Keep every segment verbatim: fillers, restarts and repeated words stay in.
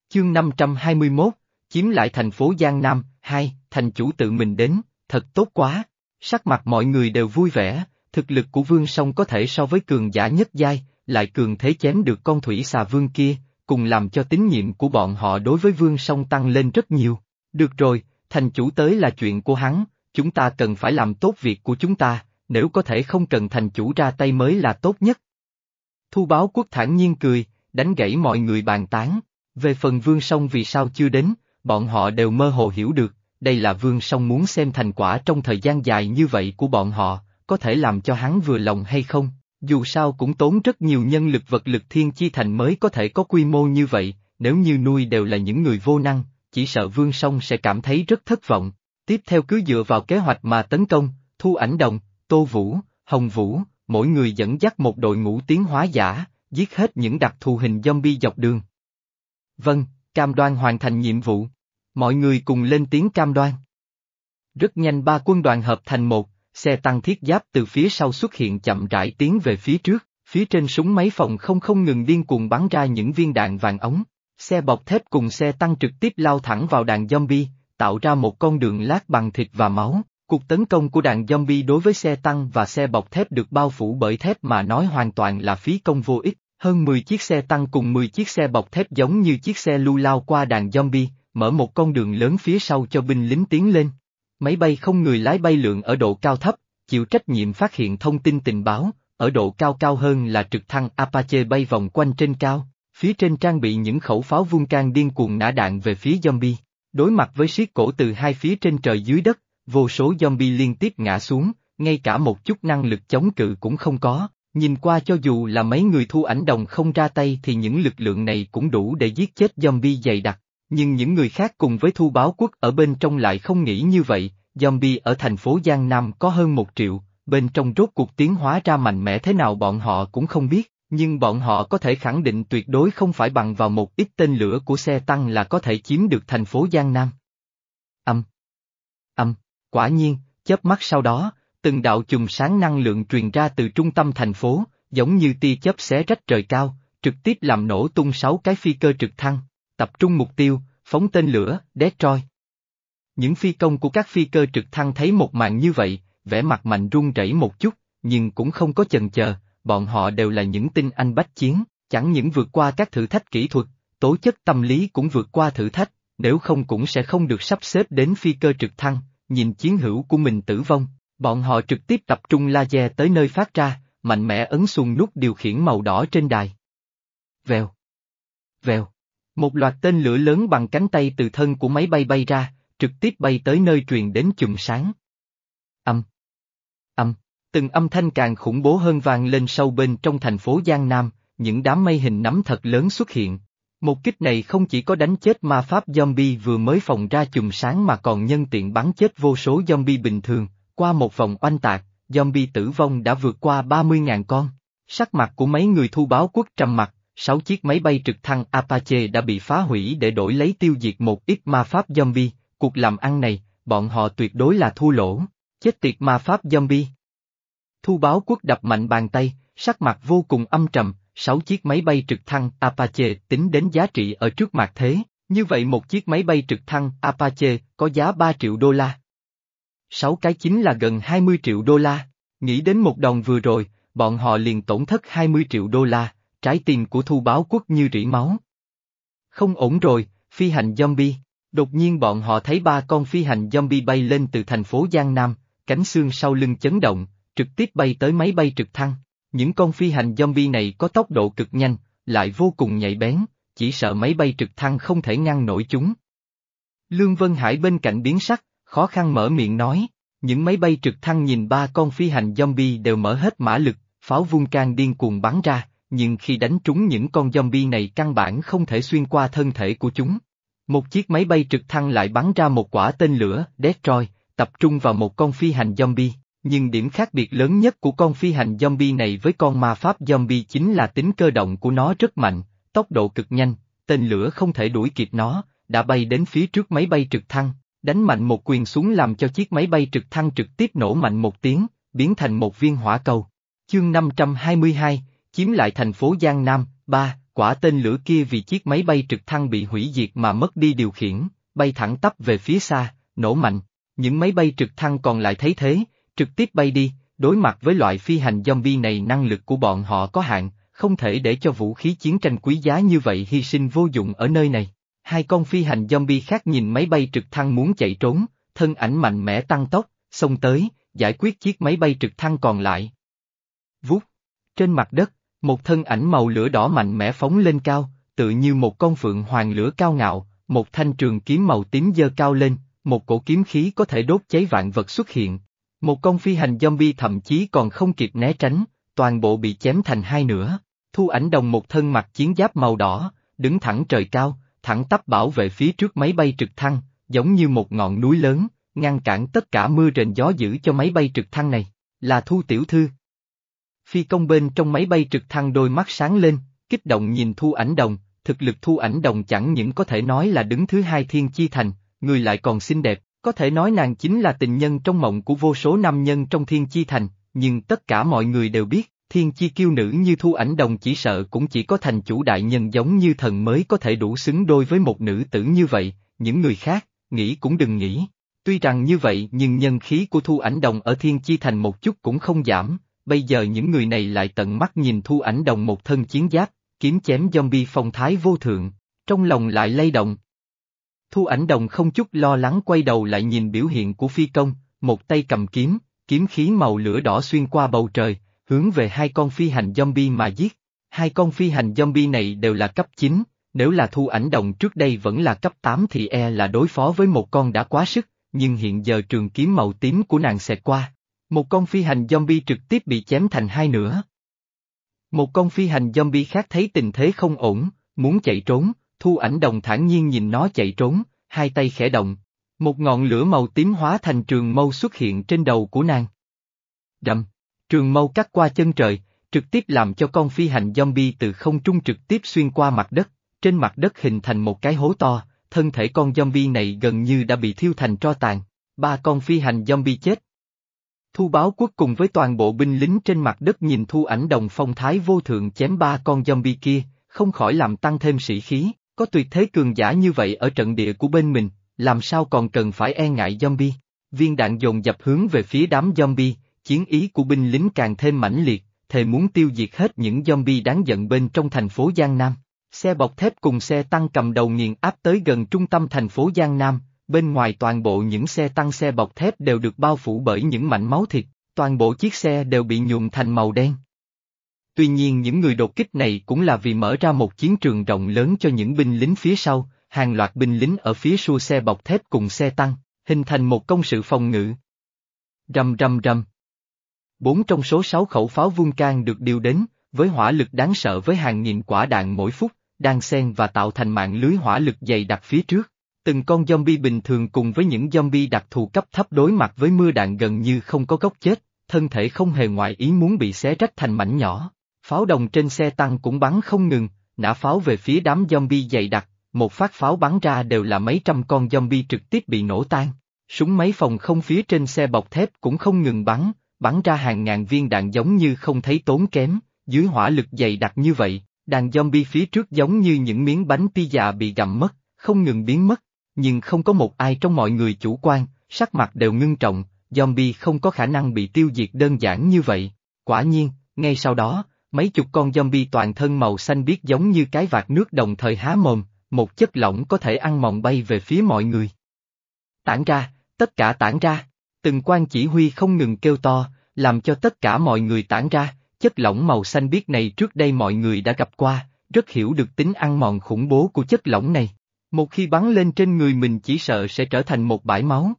Chương năm trăm hai mươi mốt, chiếm lại thành phố Giang Nam, hai, thành chủ tự mình đến, thật tốt quá. Sắc mặt mọi người đều vui vẻ, thực lực của Vương Song có thể so với cường giả nhất giai, lại cường thế chém được con thủy xà vương kia, cùng làm cho tín nhiệm của bọn họ đối với Vương Song tăng lên rất nhiều. Được rồi, thành chủ tới là chuyện của hắn, chúng ta cần phải làm tốt việc của chúng ta, nếu có thể không cần thành chủ ra tay mới là tốt nhất. Thu Báo Quốc thản nhiên cười, đánh gãy mọi người bàn tán. Về phần Vương Song vì sao chưa đến, bọn họ đều mơ hồ hiểu được, đây là Vương Song muốn xem thành quả trong thời gian dài như vậy của bọn họ, có thể làm cho hắn vừa lòng hay không, dù sao cũng tốn rất nhiều nhân lực vật lực Thiên Chi Thành mới có thể có quy mô như vậy, nếu như nuôi đều là những người vô năng, chỉ sợ Vương Song sẽ cảm thấy rất thất vọng. Tiếp theo cứ dựa vào kế hoạch mà tấn công, Thu Ảnh Đồng, Tô Vũ, Hồng Vũ, mỗi người dẫn dắt một đội ngũ tiến hóa giả, giết hết những đặc thù hình zombie dọc đường. Vâng, cam đoan hoàn thành nhiệm vụ. Mọi người cùng lên tiếng cam đoan. Rất nhanh ba quân đoàn hợp thành một, xe tăng thiết giáp từ phía sau xuất hiện chậm rãi tiến về phía trước, phía trên súng máy phòng không không ngừng điên cuồng bắn ra những viên đạn vàng ống. Xe bọc thép cùng xe tăng trực tiếp lao thẳng vào đàn zombie, tạo ra một con đường lát bằng thịt và máu. Cuộc tấn công của đàn zombie đối với xe tăng và xe bọc thép được bao phủ bởi thép mà nói hoàn toàn là phí công vô ích. Hơn mười chiếc xe tăng cùng mười chiếc xe bọc thép giống như chiếc xe lưu lao qua đàn zombie, mở một con đường lớn phía sau cho binh lính tiến lên. Máy bay không người lái bay lượn ở độ cao thấp, chịu trách nhiệm phát hiện thông tin tình báo, ở độ cao cao hơn là trực thăng Apache bay vòng quanh trên cao, phía trên trang bị những khẩu pháo Vulcan điên cuồng nã đạn về phía zombie. Đối mặt với siết cổ từ hai phía trên trời dưới đất, vô số zombie liên tiếp ngã xuống, ngay cả một chút năng lực chống cự cũng không có. Nhìn qua cho dù là mấy người Thu Ảnh Đồng không ra tay thì những lực lượng này cũng đủ để giết chết zombie dày đặc, nhưng những người khác cùng với Thu Báo Quốc ở bên trong lại không nghĩ như vậy, zombie ở thành phố Giang Nam có hơn một triệu, bên trong rốt cuộc tiến hóa ra mạnh mẽ thế nào bọn họ cũng không biết, nhưng bọn họ có thể khẳng định tuyệt đối không phải bằng vào một ít tên lửa của xe tăng là có thể chiếm được thành phố Giang Nam. Âm. Âm, quả nhiên, chớp mắt sau đó, từng đạo chùm sáng năng lượng truyền ra từ trung tâm thành phố, giống như tia chớp xé rách trời cao, trực tiếp làm nổ tung sáu cái phi cơ trực thăng, tập trung mục tiêu, phóng tên lửa, Destroy. Những phi công của các phi cơ trực thăng thấy một màn như vậy, vẻ mặt mạnh run rẩy một chút, nhưng cũng không có chần chờ, bọn họ đều là những tinh anh bách chiến, chẳng những vượt qua các thử thách kỹ thuật, tố chất tâm lý cũng vượt qua thử thách, nếu không cũng sẽ không được sắp xếp đến phi cơ trực thăng, nhìn chiến hữu của mình tử vong. Bọn họ trực tiếp tập trung laser tới nơi phát ra, mạnh mẽ ấn xuồng nút điều khiển màu đỏ trên đài. Vèo. Vèo. Một loạt tên lửa lớn bằng cánh tay từ thân của máy bay bay ra, trực tiếp bay tới nơi truyền đến chùm sáng. Âm. Âm. Từng âm thanh càng khủng bố hơn vang lên sâu bên trong thành phố Giang Nam, những đám mây hình nắm thật lớn xuất hiện. Một kích này không chỉ có đánh chết ma pháp zombie vừa mới phồng ra chùm sáng mà còn nhân tiện bắn chết vô số zombie bình thường. Qua một vòng oanh tạc, zombie tử vong đã vượt qua ba mươi nghìn con. Sắc mặt của mấy người Thu Báo Quốc trầm mặc, sáu chiếc máy bay trực thăng Apache đã bị phá hủy để đổi lấy tiêu diệt một ít ma pháp zombie. Cuộc làm ăn này, bọn họ tuyệt đối là thua lỗ. Chết tiệt ma pháp zombie. Thu Báo Quốc đập mạnh bàn tay, sắc mặt vô cùng âm trầm, sáu chiếc máy bay trực thăng Apache tính đến giá trị ở trước mặt thế, như vậy một chiếc máy bay trực thăng Apache có giá ba triệu đô la. Sáu cái chính là gần hai mươi triệu đô la, nghĩ đến một đòn vừa rồi, bọn họ liền tổn thất hai mươi triệu đô la, trái tim của Thu Báo Quốc như rỉ máu. Không ổn rồi, phi hành zombie, đột nhiên bọn họ thấy ba con phi hành zombie bay lên từ thành phố Giang Nam, cánh xương sau lưng chấn động, trực tiếp bay tới máy bay trực thăng. Những con phi hành zombie này có tốc độ cực nhanh, lại vô cùng nhạy bén, chỉ sợ máy bay trực thăng không thể ngăn nổi chúng. Lương Vân Hải bên cạnh biến sắc, khó khăn mở miệng nói, những máy bay trực thăng nhìn ba con phi hành zombie đều mở hết mã lực, pháo Vulcan điên cuồng bắn ra, nhưng khi đánh trúng những con zombie này căn bản không thể xuyên qua thân thể của chúng. Một chiếc máy bay trực thăng lại bắn ra một quả tên lửa, Destroy, tập trung vào một con phi hành zombie, nhưng điểm khác biệt lớn nhất của con phi hành zombie này với con ma pháp zombie chính là tính cơ động của nó rất mạnh, tốc độ cực nhanh, tên lửa không thể đuổi kịp nó, đã bay đến phía trước máy bay trực thăng. Đánh mạnh một quyền xuống làm cho chiếc máy bay trực thăng trực tiếp nổ mạnh một tiếng, biến thành một viên hỏa cầu. Chương năm trăm hai mươi hai, chiếm lại thành phố Giang Nam, ba, quả tên lửa kia vì chiếc máy bay trực thăng bị hủy diệt mà mất đi điều khiển, bay thẳng tắp về phía xa, nổ mạnh. Những máy bay trực thăng còn lại thấy thế, trực tiếp bay đi, đối mặt với loại phi hành zombie này năng lực của bọn họ có hạn, không thể để cho vũ khí chiến tranh quý giá như vậy hy sinh vô dụng ở nơi này. Hai con phi hành zombie khác nhìn máy bay trực thăng muốn chạy trốn, thân ảnh mạnh mẽ tăng tốc, xông tới, giải quyết chiếc máy bay trực thăng còn lại. Vút! Trên mặt đất, một thân ảnh màu lửa đỏ mạnh mẽ phóng lên cao, tự như một con phượng hoàng lửa cao ngạo, một thanh trường kiếm màu tím giơ cao lên, một cổ kiếm khí có thể đốt cháy vạn vật xuất hiện. Một con phi hành zombie thậm chí còn không kịp né tránh, toàn bộ bị chém thành hai nửa. Thu Ảnh Đồng một thân mặc chiến giáp màu đỏ, đứng thẳng trời cao, thẳng tắp bảo vệ phía trước máy bay trực thăng, giống như một ngọn núi lớn, ngăn cản tất cả mưa rền gió dữ cho máy bay trực thăng này, là Thu tiểu thư. Phi công bên trong máy bay trực thăng đôi mắt sáng lên, kích động nhìn Thu Ảnh Đồng, thực lực Thu Ảnh Đồng chẳng những có thể nói là đứng thứ hai Thiên Chi Thành, người lại còn xinh đẹp, có thể nói nàng chính là tình nhân trong mộng của vô số nam nhân trong Thiên Chi Thành, nhưng tất cả mọi người đều biết, Thiên Chi kiêu nữ như Thu Ảnh Đồng chỉ sợ cũng chỉ có thành chủ đại nhân giống như thần mới có thể đủ xứng đôi với một nữ tử như vậy, những người khác, nghĩ cũng đừng nghĩ. Tuy rằng như vậy nhưng nhân khí của Thu Ảnh Đồng ở Thiên Chi Thành một chút cũng không giảm, bây giờ những người này lại tận mắt nhìn Thu Ảnh Đồng một thân chiến giáp, kiếm chém zombie phong thái vô thượng, trong lòng lại lay động. Thu Ảnh Đồng không chút lo lắng quay đầu lại nhìn biểu hiện của phi công, một tay cầm kiếm, kiếm khí màu lửa đỏ xuyên qua bầu trời, hướng về hai con phi hành zombie mà giết. Hai con phi hành zombie này đều là cấp chín, nếu là Thu Ảnh Đồng trước đây vẫn là cấp tám thì e là đối phó với một con đã quá sức, nhưng hiện giờ trường kiếm màu tím của nàng xẹt qua. Một con phi hành zombie trực tiếp bị chém thành hai nửa. Một con phi hành zombie khác thấy tình thế không ổn, muốn chạy trốn, Thu Ảnh Đồng thản nhiên nhìn nó chạy trốn, hai tay khẽ động. Một ngọn lửa màu tím hóa thành trường mâu xuất hiện trên đầu của nàng. Đâm, trường mâu cắt qua chân trời, trực tiếp làm cho con phi hành zombie từ không trung trực tiếp xuyên qua mặt đất, trên mặt đất hình thành một cái hố to, thân thể con zombie này gần như đã bị thiêu thành tro tàn. Ba con phi hành zombie chết. Thu Báo Quốc cùng với toàn bộ binh lính trên mặt đất nhìn Thu Ảnh Đồng phong thái vô thượng chém ba con zombie kia, không khỏi làm tăng thêm sĩ khí, có tuyệt thế cường giả như vậy ở trận địa của bên mình, làm sao còn cần phải e ngại zombie. Viên đạn dồn dập hướng về phía đám zombie, chiến ý của binh lính càng thêm mãnh liệt, thề muốn tiêu diệt hết những zombie đáng giận bên trong thành phố Giang Nam. Xe bọc thép cùng xe tăng cầm đầu nghiền áp tới gần trung tâm thành phố Giang Nam. Bên ngoài toàn bộ những xe tăng xe bọc thép đều được bao phủ bởi những mảnh máu thịt, toàn bộ chiếc xe đều bị nhuộm thành màu đen. Tuy nhiên những người đột kích này cũng là vì mở ra một chiến trường rộng lớn cho những binh lính phía sau, hàng loạt binh lính ở phía sau xe bọc thép cùng xe tăng, hình thành một công sự phòng ngự. Rầm rầm rầm. Bốn trong số sáu khẩu pháo Vulcan được điều đến, với hỏa lực đáng sợ với hàng nghìn quả đạn mỗi phút, đan xen và tạo thành mạng lưới hỏa lực dày đặc phía trước. Từng con zombie bình thường cùng với những zombie đặc thù cấp thấp đối mặt với mưa đạn gần như không có góc chết, thân thể không hề ngoại ý muốn bị xé rách thành mảnh nhỏ. Pháo đồng trên xe tăng cũng bắn không ngừng, nã pháo về phía đám zombie dày đặc, một phát pháo bắn ra đều là mấy trăm con zombie trực tiếp bị nổ tan. Súng máy phòng không phía trên xe bọc thép cũng không ngừng bắn, bắn ra hàng ngàn viên đạn giống như không thấy tốn kém, dưới hỏa lực dày đặc như vậy, đàn zombie phía trước giống như những miếng bánh pizza bị gặm mất, không ngừng biến mất. Nhưng không có một ai trong mọi người chủ quan, sắc mặt đều ngưng trọng, zombie không có khả năng bị tiêu diệt đơn giản như vậy. Quả nhiên, ngay sau đó, mấy chục con zombie toàn thân màu xanh biếc giống như cái vạc nước đồng thời há mồm, một chất lỏng có thể ăn mòn bay về phía mọi người. Tản ra, tất cả tản ra, từng quan chỉ huy không ngừng kêu to, làm cho tất cả mọi người tản ra, chất lỏng màu xanh biếc này trước đây mọi người đã gặp qua, rất hiểu được tính ăn mòn khủng bố của chất lỏng này. Một khi bắn lên trên người mình chỉ sợ sẽ trở thành một bãi máu.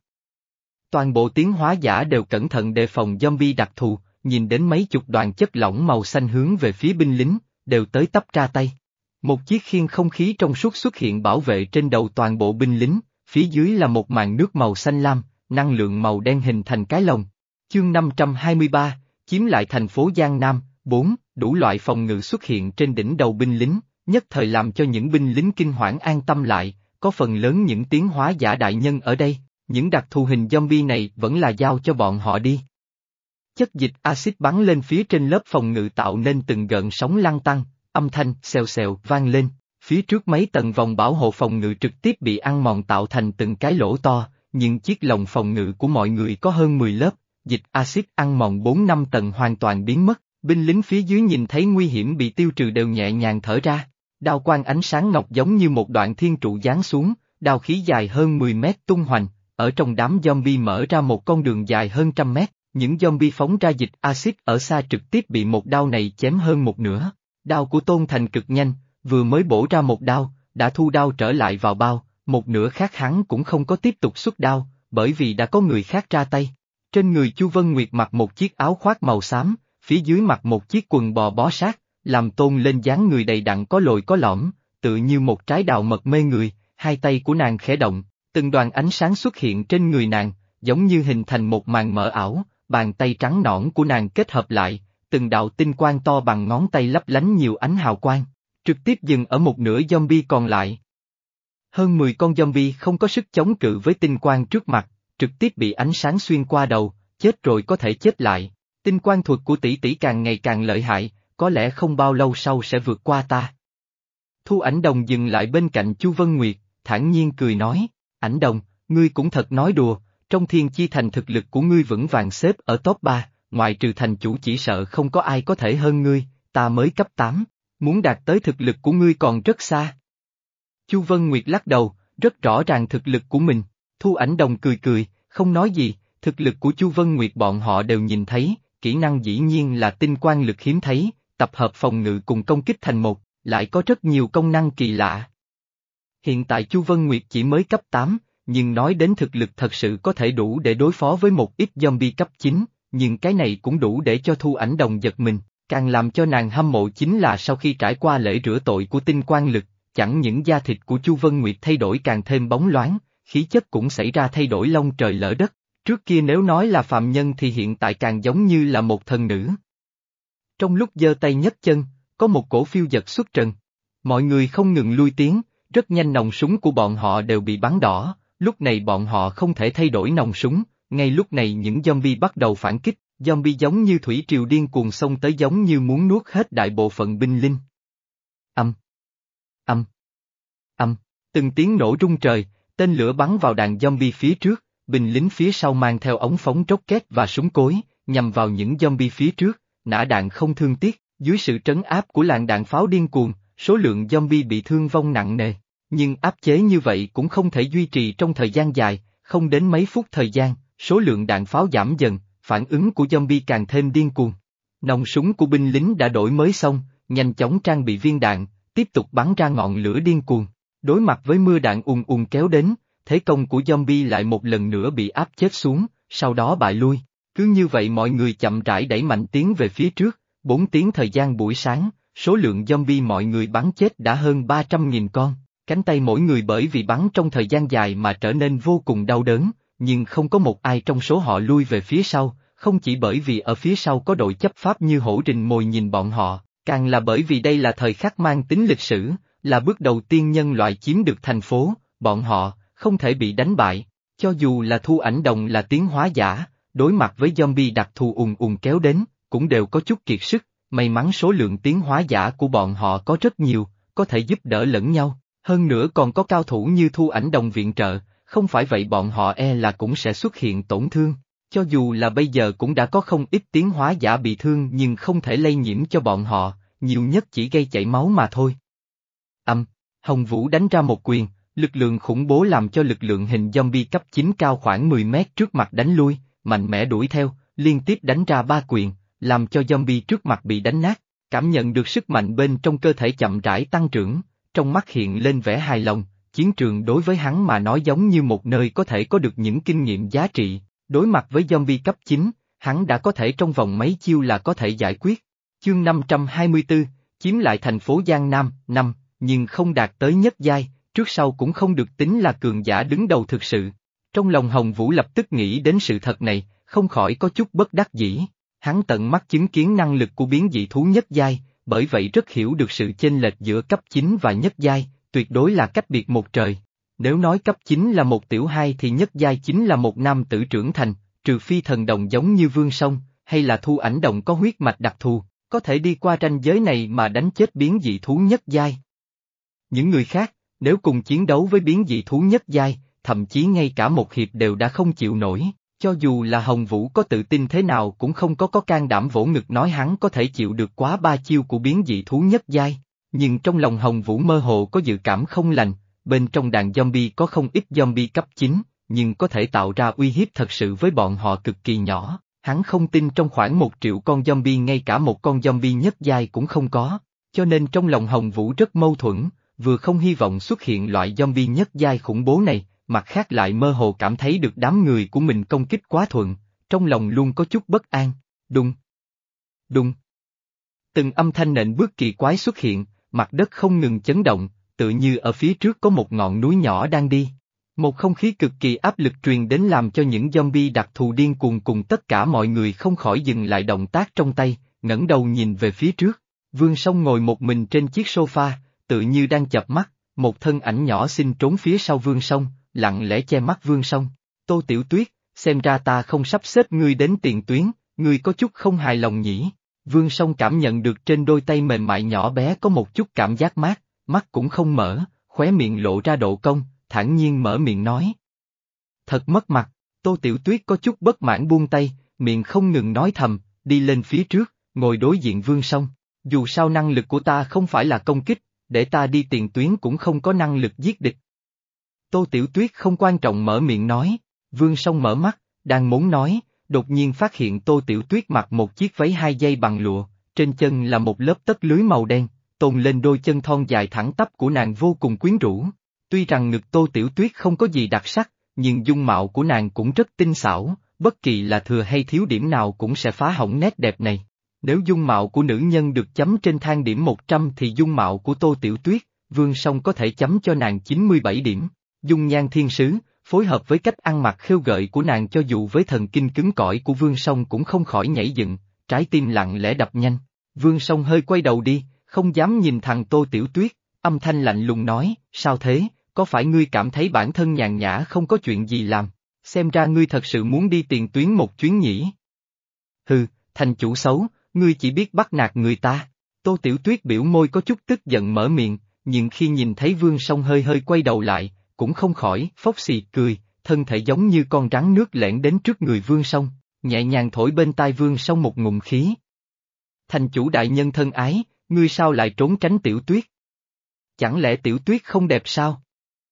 Toàn bộ tiến hóa giả đều cẩn thận đề phòng zombie đặc thù, nhìn đến mấy chục đoàn chất lỏng màu xanh hướng về phía binh lính, đều tới tấp ra tay. Một chiếc khiên không khí trong suốt xuất hiện bảo vệ trên đầu toàn bộ binh lính, phía dưới là một màn nước màu xanh lam, năng lượng màu đen hình thành cái lồng. Chương năm trăm hai mươi ba, chiếm lại thành phố Giang Nam, bốn, đủ loại phòng ngự xuất hiện trên đỉnh đầu binh lính. Nhất thời làm cho những binh lính kinh hoảng an tâm lại, có phần lớn những tiến hóa giả đại nhân ở đây, những đặc thù hình zombie này vẫn là giao cho bọn họ đi. Chất dịch axit bắn lên phía trên lớp phòng ngự tạo nên từng gợn sóng lăn tăn, âm thanh xèo xèo vang lên, phía trước mấy tầng vòng bảo hộ phòng ngự trực tiếp bị ăn mòn tạo thành từng cái lỗ to, nhưng chiếc lồng phòng ngự của mọi người có hơn mười lớp, dịch axit ăn mòn bốn năm tầng hoàn toàn biến mất, binh lính phía dưới nhìn thấy nguy hiểm bị tiêu trừ đều nhẹ nhàng thở ra. Đao quang ánh sáng ngọc giống như một đoạn thiên trụ giáng xuống, đao khí dài hơn mười mét tung hoành, ở trong đám zombie mở ra một con đường dài hơn trăm mét, những zombie phóng ra dịch axit ở xa trực tiếp bị một đao này chém hơn một nửa. Đao của Tôn Thành cực nhanh, vừa mới bổ ra một đao, đã thu đao trở lại vào bao, một nửa khác hắn cũng không có tiếp tục xuất đao, bởi vì đã có người khác ra tay. Trên người Chu Vân Nguyệt mặc một chiếc áo khoác màu xám, phía dưới mặc một chiếc quần bò bó sát, làm tôn lên dáng người đầy đặn có lồi có lõm, tự như một trái đào mật mê người, hai tay của nàng khẽ động, từng đoàn ánh sáng xuất hiện trên người nàng, giống như hình thành một màn mờ ảo, bàn tay trắng nõn của nàng kết hợp lại, từng đạo tinh quang to bằng ngón tay lấp lánh nhiều ánh hào quang, trực tiếp dừng ở một nửa zombie còn lại. Hơn mười con zombie không có sức chống cự với tinh quang trước mặt, trực tiếp bị ánh sáng xuyên qua đầu, chết rồi có thể chết lại. Tinh quang thuật của tỷ tỷ càng ngày càng lợi hại, có lẽ không bao lâu sau sẽ vượt qua ta. Thu Ảnh Đồng dừng lại bên cạnh Chu Vân Nguyệt, thản nhiên cười nói, Ảnh Đồng, ngươi cũng thật nói đùa, trong Thiên Chi Thành thực lực của ngươi vững vàng xếp ở top ba, ngoại trừ thành chủ chỉ sợ không có ai có thể hơn ngươi, ta mới cấp tám, muốn đạt tới thực lực của ngươi còn rất xa. Chu Vân Nguyệt lắc đầu, rất rõ ràng thực lực của mình, Thu Ảnh Đồng cười cười, không nói gì, thực lực của Chu Vân Nguyệt bọn họ đều nhìn thấy, kỹ năng dĩ nhiên là tinh quang lực hiếm thấy, tập hợp phòng ngự cùng công kích thành một, lại có rất nhiều công năng kỳ lạ. Hiện tại Chu Vân Nguyệt chỉ mới cấp tám, nhưng nói đến thực lực thật sự có thể đủ để đối phó với một ít zombie cấp chín, nhưng cái này cũng đủ để cho Thu Ảnh Đồng giật mình, càng làm cho nàng hâm mộ chính là sau khi trải qua lễ rửa tội của tinh quang lực, chẳng những da thịt của Chu Vân Nguyệt thay đổi càng thêm bóng loáng, khí chất cũng xảy ra thay đổi long trời lỡ đất, trước kia nếu nói là phàm nhân thì hiện tại càng giống như là một thần nữ. Trong lúc giơ tay nhấc chân, có một cổ phiêu giật xuất trần. Mọi người không ngừng lui tiến, rất nhanh nòng súng của bọn họ đều bị bắn đỏ, lúc này bọn họ không thể thay đổi nòng súng, ngay lúc này những zombie bắt đầu phản kích, zombie giống như thủy triều điên cuồng xông tới giống như muốn nuốt hết đại bộ phận binh linh. Âm, âm, âm, từng tiếng nổ rung trời, tên lửa bắn vào đàn zombie phía trước, binh lính phía sau mang theo ống phóng rocket và súng cối, nhằm vào những zombie phía trước, nã đạn không thương tiếc, dưới sự trấn áp của làn đạn pháo điên cuồng, số lượng zombie bị thương vong nặng nề. Nhưng áp chế như vậy cũng không thể duy trì trong thời gian dài, không đến mấy phút thời gian, số lượng đạn pháo giảm dần, phản ứng của zombie càng thêm điên cuồng. Nòng súng của binh lính đã đổi mới xong, nhanh chóng trang bị viên đạn, tiếp tục bắn ra ngọn lửa điên cuồng. Đối mặt với mưa đạn ùn ùn kéo đến, thế công của zombie lại một lần nữa bị áp chết xuống, sau đó bại lui. Cứ như vậy mọi người chậm rãi đẩy mạnh tiến về phía trước, bốn tiếng thời gian buổi sáng, số lượng zombie mọi người bắn chết đã hơn ba trăm nghìn con, cánh tay mỗi người bởi vì bắn trong thời gian dài mà trở nên vô cùng đau đớn, nhưng không có một ai trong số họ lui về phía sau, không chỉ bởi vì ở phía sau có đội chấp pháp như hổ rình mồi nhìn bọn họ, càng là bởi vì đây là thời khắc mang tính lịch sử, là bước đầu tiên nhân loại chiếm được thành phố, bọn họ không thể bị đánh bại, cho dù là Thu Ảnh Đồng là tiến hóa giả, đối mặt với zombie đặc thù ùn ùn kéo đến, cũng đều có chút kiệt sức, may mắn số lượng tiến hóa giả của bọn họ có rất nhiều, có thể giúp đỡ lẫn nhau, hơn nữa còn có cao thủ như Thu Ảnh Đồng viện trợ, không phải vậy bọn họ e là cũng sẽ xuất hiện tổn thương, cho dù là bây giờ cũng đã có không ít tiến hóa giả bị thương nhưng không thể lây nhiễm cho bọn họ, nhiều nhất chỉ gây chảy máu mà thôi. Âm, Hồng Vũ đánh ra một quyền, lực lượng khủng bố làm cho lực lượng hình zombie cấp chín cao khoảng mười mét trước mặt đánh lui, mạnh mẽ đuổi theo, liên tiếp đánh ra ba quyền, làm cho zombie trước mặt bị đánh nát, cảm nhận được sức mạnh bên trong cơ thể chậm rãi tăng trưởng, trong mắt hiện lên vẻ hài lòng, chiến trường đối với hắn mà nói giống như một nơi có thể có được những kinh nghiệm giá trị, đối mặt với zombie cấp chín, hắn đã có thể trong vòng mấy chiêu là có thể giải quyết. Chương năm trăm hai mươi tư, chiếm lại thành phố Giang Nam, năm, nhưng không đạt tới nhất giai, trước sau cũng không được tính là cường giả đứng đầu thực sự. Trong lòng Hồng Vũ lập tức nghĩ đến sự thật này, không khỏi có chút bất đắc dĩ. Hắn tận mắt chứng kiến năng lực của biến dị thú nhất giai, bởi vậy rất hiểu được sự chênh lệch giữa cấp chín và nhất giai, tuyệt đối là cách biệt một trời. Nếu nói cấp chín là một tiểu hai thì nhất giai chính là một nam tử trưởng thành, trừ phi thần đồng giống như Vương Song, hay là Thu Ảnh Đồng có huyết mạch đặc thù, có thể đi qua ranh giới này mà đánh chết biến dị thú nhất giai. Những người khác, nếu cùng chiến đấu với biến dị thú nhất giai, thậm chí ngay cả một hiệp đều đã không chịu nổi, cho dù là Hồng Vũ có tự tin thế nào cũng không có có can đảm vỗ ngực nói hắn có thể chịu được quá ba chiêu của biến dị thú nhất giai. Nhưng trong lòng Hồng Vũ mơ hồ có dự cảm không lành, bên trong đàn zombie có không ít zombie cấp chín, nhưng có thể tạo ra uy hiếp thật sự với bọn họ cực kỳ nhỏ. Hắn không tin trong khoảng một triệu con zombie ngay cả một con zombie nhất giai cũng không có, cho nên trong lòng Hồng Vũ rất mâu thuẫn, vừa không hy vọng xuất hiện loại zombie nhất giai khủng bố này, mặt khác lại mơ hồ cảm thấy được đám người của mình công kích quá thuận, trong lòng luôn có chút bất an. Đùng, đùng. Từng âm thanh nện bước kỳ quái xuất hiện, mặt đất không ngừng chấn động, tự như ở phía trước có một ngọn núi nhỏ đang đi. Một không khí cực kỳ áp lực truyền đến làm cho những zombie đặc thù điên cuồng cùng tất cả mọi người không khỏi dừng lại động tác trong tay, ngẩng đầu nhìn về phía trước. Vương Song ngồi một mình trên chiếc sofa, tự như đang chợp mắt, một thân ảnh nhỏ xinh trốn phía sau Vương Song, lặng lẽ che mắt Vương Song. Tô Tiểu Tuyết, xem ra ta không sắp xếp ngươi đến tiền tuyến, ngươi có chút không hài lòng nhỉ? Vương Song cảm nhận được trên đôi tay mềm mại nhỏ bé có một chút cảm giác mát, mắt cũng không mở, khóe miệng lộ ra độ cong, thản nhiên mở miệng nói. Thật mất mặt, Tô Tiểu Tuyết có chút bất mãn buông tay, miệng không ngừng nói thầm, đi lên phía trước, ngồi đối diện Vương Song. Dù sao năng lực của ta không phải là công kích, để ta đi tiền tuyến cũng không có năng lực giết địch. Tô Tiểu Tuyết không quan trọng mở miệng nói, Vương Song mở mắt, đang muốn nói, đột nhiên phát hiện Tô Tiểu Tuyết mặc một chiếc váy hai dây bằng lụa, trên chân là một lớp tất lưới màu đen, tôn lên đôi chân thon dài thẳng tắp của nàng vô cùng quyến rũ. Tuy rằng ngực Tô Tiểu Tuyết không có gì đặc sắc, nhưng dung mạo của nàng cũng rất tinh xảo, bất kỳ là thừa hay thiếu điểm nào cũng sẽ phá hỏng nét đẹp này. Nếu dung mạo của nữ nhân được chấm trên thang điểm một trăm thì dung mạo của Tô Tiểu Tuyết, Vương Song có thể chấm cho nàng chín mươi bảy điểm. Dung nhan thiên sứ, phối hợp với cách ăn mặc khêu gợi của nàng cho dù với thần kinh cứng cỏi của Vương Song cũng không khỏi nhảy dựng, trái tim lặng lẽ đập nhanh. Vương Song hơi quay đầu đi, không dám nhìn thằng Tô Tiểu Tuyết, âm thanh lạnh lùng nói, sao thế, có phải ngươi cảm thấy bản thân nhàn nhã không có chuyện gì làm, xem ra ngươi thật sự muốn đi tiền tuyến một chuyến nhỉ? Hừ, thành chủ xấu, ngươi chỉ biết bắt nạt người ta. Tô Tiểu Tuyết biểu môi có chút tức giận mở miệng, nhưng khi nhìn thấy Vương Song hơi hơi quay đầu lại, cũng không khỏi phốc xì cười, thân thể giống như con rắn nước lẻn đến trước người Vương Song, nhẹ nhàng thổi bên tai Vương Song một ngụm khí. Thành chủ đại nhân thân ái, ngươi sao lại trốn tránh Tiểu Tuyết? Chẳng lẽ Tiểu Tuyết không đẹp sao?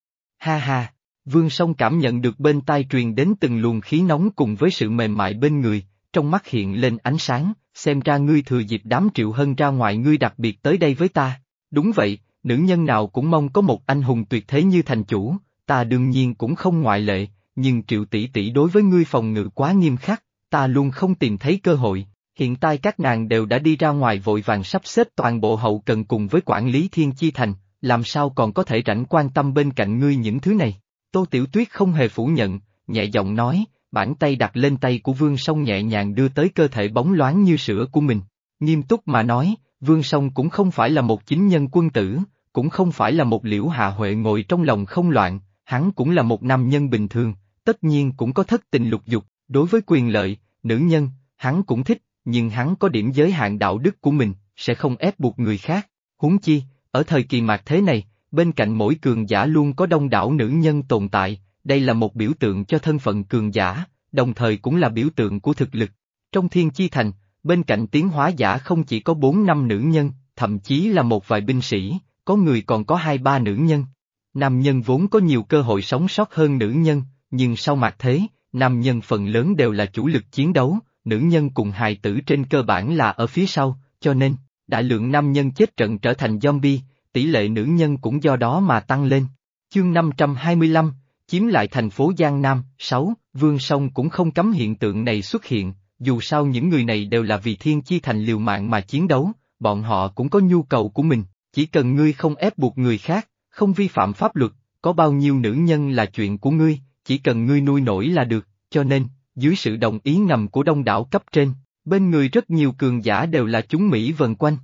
Ha ha, Vương Song cảm nhận được bên tai truyền đến từng luồng khí nóng cùng với sự mềm mại bên người, trong mắt hiện lên ánh sáng, xem ra ngươi thừa dịp đám Triệu Hân ra ngoài ngươi đặc biệt tới đây với ta. Đúng vậy, nữ nhân nào cũng mong có một anh hùng tuyệt thế như thành chủ, ta đương nhiên cũng không ngoại lệ, nhưng Triệu tỷ tỷ đối với ngươi phòng ngự quá nghiêm khắc, ta luôn không tìm thấy cơ hội. Hiện tại các nàng đều đã đi ra ngoài vội vàng sắp xếp toàn bộ hậu cần cùng với quản lý Thiên Chi Thành, làm sao còn có thể rảnh quan tâm bên cạnh ngươi những thứ này. Tô Tiểu Tuyết không hề phủ nhận, nhẹ giọng nói, bàn tay đặt lên tay của Vương Song nhẹ nhàng đưa tới cơ thể bóng loáng như sữa của mình. Nghiêm túc mà nói, Vương Song cũng không phải là một chính nhân quân tử, cũng không phải là một liễu hạ huệ ngồi trong lòng không loạn, hắn cũng là một nam nhân bình thường, tất nhiên cũng có thất tình lục dục, đối với quyền lợi, nữ nhân, hắn cũng thích, nhưng hắn có điểm giới hạn đạo đức của mình, sẽ không ép buộc người khác. Huống chi, ở thời kỳ mạt thế này, bên cạnh mỗi cường giả luôn có đông đảo nữ nhân tồn tại, đây là một biểu tượng cho thân phận cường giả, đồng thời cũng là biểu tượng của thực lực. Trong Thiên Chi Thành, bên cạnh tiến hóa giả không chỉ có bốn năm nữ nhân, thậm chí là một vài binh sĩ, có người còn có hai ba nữ nhân. Nam nhân vốn có nhiều cơ hội sống sót hơn nữ nhân, nhưng sau mạt thế, nam nhân phần lớn đều là chủ lực chiến đấu, nữ nhân cùng hài tử trên cơ bản là ở phía sau, cho nên, đại lượng nam nhân chết trận trở thành zombie, tỷ lệ nữ nhân cũng do đó mà tăng lên. Chương năm trăm hai mươi lăm, chiếm lại thành phố Giang Nam. Sáu, Vương Song cũng không cấm hiện tượng này xuất hiện, dù sao những người này đều là vì Thiên Chi Thành liều mạng mà chiến đấu, bọn họ cũng có nhu cầu của mình, chỉ cần ngươi không ép buộc người khác, không vi phạm pháp luật, có bao nhiêu nữ nhân là chuyện của ngươi, chỉ cần ngươi nuôi nổi là được, cho nên, dưới sự đồng ý ngầm của đông đảo cấp trên, bên người rất nhiều cường giả đều là chúng Mỹ vần quanh.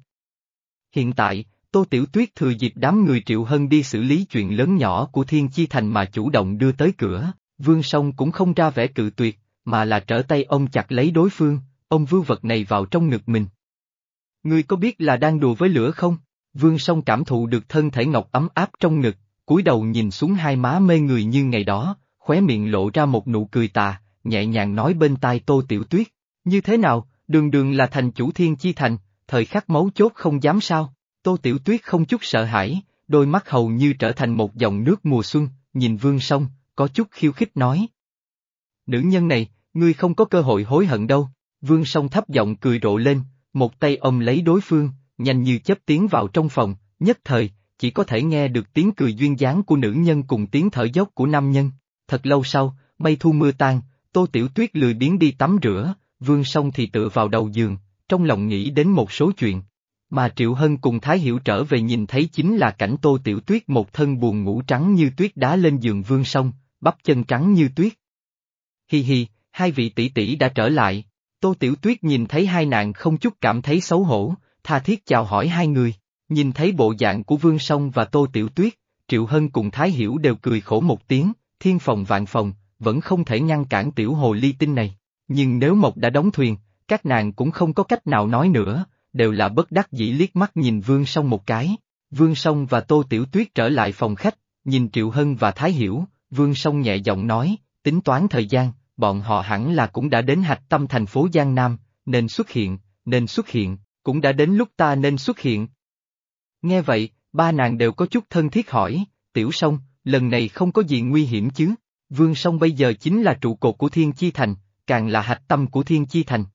Hiện tại, Tô Tiểu Tuyết thừa dịp đám người Triệu Hân đi xử lý chuyện lớn nhỏ của Thiên Chi Thành mà chủ động đưa tới cửa, Vương Song cũng không ra vẻ cự tuyệt, mà là trở tay ôm chặt lấy đối phương, ôm vưu vật này vào trong ngực mình. Ngươi có biết là đang đùa với lửa không? Vương Song cảm thụ được thân thể ngọc ấm áp trong ngực, cúi đầu nhìn xuống hai má mê người như ngày đó, khóe miệng lộ ra một nụ cười tà, nhẹ nhàng nói bên tai Tô Tiểu Tuyết, như thế nào, đường đường là thành chủ Thiên Chi Thành, thời khắc mấu chốt không dám sao? Tô Tiểu Tuyết không chút sợ hãi, đôi mắt hầu như trở thành một dòng nước mùa xuân, nhìn Vương Song, có chút khiêu khích nói. Nữ nhân này, ngươi không có cơ hội hối hận đâu. Vương Song thấp giọng cười rộ lên, một tay ôm lấy đối phương, nhanh như chớp tiến vào trong phòng, nhất thời, chỉ có thể nghe được tiếng cười duyên dáng của nữ nhân cùng tiếng thở dốc của nam nhân. Thật lâu sau, mây thu mưa tan, Tô Tiểu Tuyết lười biếng đi tắm rửa, Vương Song thì tựa vào đầu giường, trong lòng nghĩ đến một số chuyện. Mà Triệu Hân cùng Thái Hiểu trở về nhìn thấy chính là cảnh Tô Tiểu Tuyết một thân buồn ngủ trắng như tuyết đá lên giường Vương Song, bắp chân trắng như tuyết. Hi hi, hai vị tỷ tỷ đã trở lại. Tô Tiểu Tuyết nhìn thấy hai nàng không chút cảm thấy xấu hổ, tha thiết chào hỏi hai người. Nhìn thấy bộ dạng của Vương Song và Tô Tiểu Tuyết, Triệu Hân cùng Thái Hiểu đều cười khổ một tiếng, thiên phòng vạn phòng, vẫn không thể ngăn cản tiểu hồ ly tinh này. Nhưng nếu Mộc đã đóng thuyền, các nàng cũng không có cách nào nói nữa, đều là bất đắc dĩ liếc mắt nhìn Vương Song một cái. Vương Song và Tô Tiểu Tuyết trở lại phòng khách, nhìn Triệu Hân và Thái Hiểu, Vương Song nhẹ giọng nói, tính toán thời gian, bọn họ hẳn là cũng đã đến hạch tâm thành phố Giang Nam, nên xuất hiện, nên xuất hiện, cũng đã đến lúc ta nên xuất hiện. Nghe vậy, ba nàng đều có chút thân thiết hỏi, Tiểu Song, lần này không có gì nguy hiểm chứ? Vương Song bây giờ chính là trụ cột của Thiên Chi Thành, càng là hạch tâm của Thiên Chi Thành.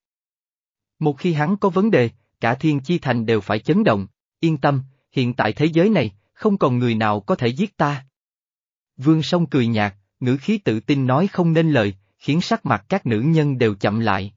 Một khi hắn có vấn đề, cả Thiên Chi Thành đều phải chấn động, yên tâm, hiện tại thế giới này, không còn người nào có thể giết ta. Vương Song cười nhạt, ngữ khí tự tin nói không nên lời, khiến sắc mặt các nữ nhân đều chậm lại.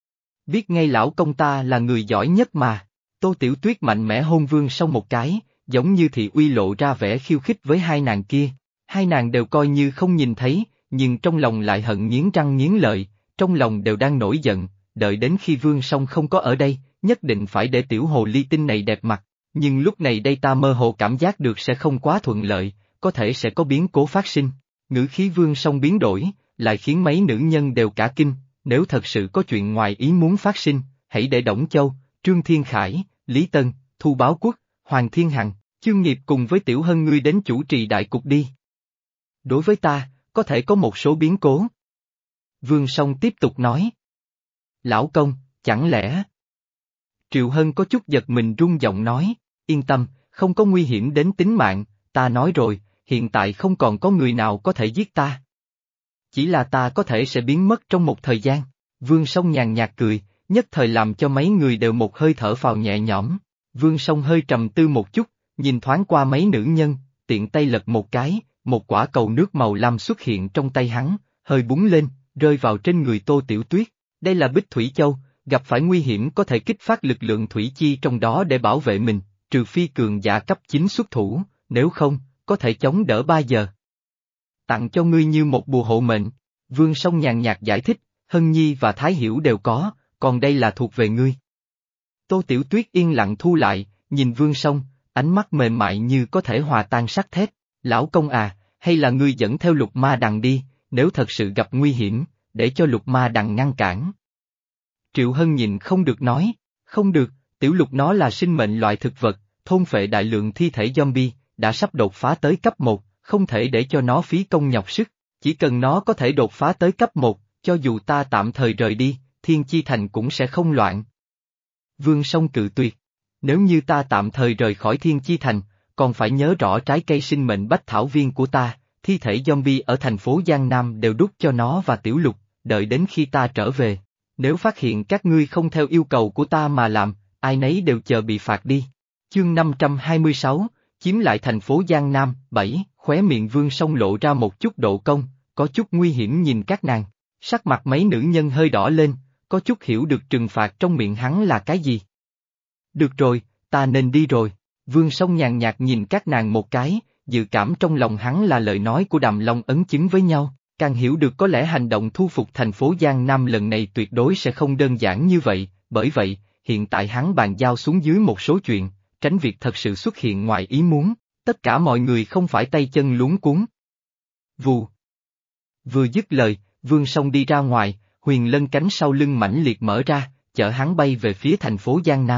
Biết ngay lão công ta là người giỏi nhất mà. Tô Tiểu Tuyết mạnh mẽ hôn Vương Song một cái, giống như thị uy lộ ra vẻ khiêu khích với hai nàng kia. Hai nàng đều coi như không nhìn thấy, nhưng trong lòng lại hận nghiến răng nghiến lợi, trong lòng đều đang nổi giận, đợi đến khi Vương Song không có ở đây, nhất định phải để tiểu hồ ly tinh này đẹp mặt. Nhưng lúc này đây ta mơ hồ cảm giác được sẽ không quá thuận lợi, có thể sẽ có biến cố phát sinh. Ngữ khí Vương Song biến đổi, lại khiến mấy nữ nhân đều cả kinh, nếu thật sự có chuyện ngoài ý muốn phát sinh, hãy để Đổng Châu, Trương Thiên Khải, Lý Tân, Thu Báo Quốc, Hoàng Thiên Hằng, Chương Nghiệp cùng với Tiểu Hân ngươi đến chủ trì đại cục đi. Đối với ta, có thể có một số biến cố. Vương Song tiếp tục nói. Lão công, chẳng lẽ... Triệu Hân có chút giật mình run giọng nói, yên tâm, không có nguy hiểm đến tính mạng, ta nói rồi, hiện tại không còn có người nào có thể giết ta. Chỉ là ta có thể sẽ biến mất trong một thời gian. Vương Song nhàn nhạt cười, nhất thời làm cho mấy người đều một hơi thở phào nhẹ nhõm. Vương Song hơi trầm tư một chút, nhìn thoáng qua mấy nữ nhân, tiện tay lật một cái, một quả cầu nước màu lam xuất hiện trong tay hắn, hơi búng lên, rơi vào trên người Tô Tiểu Tuyết. Đây là Bích Thủy Châu, gặp phải nguy hiểm có thể kích phát lực lượng thủy chi trong đó để bảo vệ mình, trừ phi cường giả cấp chín xuất thủ, nếu không, có thể chống đỡ ba giờ. Tặng cho ngươi như một bùa hộ mệnh. Vương Song nhàn nhạt giải thích, Hân Nhi và Thái Hiểu đều có, còn đây là thuộc về ngươi. Tô Tiểu Tuyết yên lặng thu lại, nhìn Vương Song, ánh mắt mềm mại như có thể hòa tan sắt thép. Lão công à, hay là ngươi dẫn theo Lục Ma Đằng đi, nếu thật sự gặp nguy hiểm, để cho Lục Ma Đằng ngăn cản. Triệu Hân nhìn không được nói, không được, tiểu lục nó là sinh mệnh loại thực vật, thôn phệ đại lượng thi thể zombie, đã sắp đột phá tới cấp một, không thể để cho nó phí công nhọc sức, chỉ cần nó có thể đột phá tới cấp một, cho dù ta tạm thời rời đi, Thiên Chi Thành cũng sẽ không loạn. Vương Song cự tuyệt, nếu như ta tạm thời rời khỏi Thiên Chi Thành, còn phải nhớ rõ trái cây sinh mệnh bách thảo viên của ta, thi thể zombie ở thành phố Giang Nam đều đút cho nó và tiểu lục, đợi đến khi ta trở về. Nếu phát hiện các ngươi không theo yêu cầu của ta mà làm, ai nấy đều chờ bị phạt đi. Chương năm trăm hai mươi sáu, chiếm lại thành phố Giang Nam, bảy, khóe miệng Vương Song lộ ra một chút độ cong, có chút nguy hiểm nhìn các nàng. Sắc mặt mấy nữ nhân hơi đỏ lên, có chút hiểu được trừng phạt trong miệng hắn là cái gì. Được rồi, ta nên đi rồi. Vương Song nhàn nhạt nhìn các nàng một cái, dự cảm trong lòng hắn là lời nói của Đàm Long ấn chứng với nhau. Càng hiểu được có lẽ hành động thu phục thành phố Giang Nam lần này tuyệt đối sẽ không đơn giản như vậy, bởi vậy, hiện tại hắn bàn giao xuống dưới một số chuyện, tránh việc thật sự xuất hiện ngoài ý muốn, tất cả mọi người không phải tay chân luống cuống. Vù. Vừa dứt lời, Vương Song đi ra ngoài, huyền lân cánh sau lưng mãnh liệt mở ra, chở hắn bay về phía thành phố Giang Nam.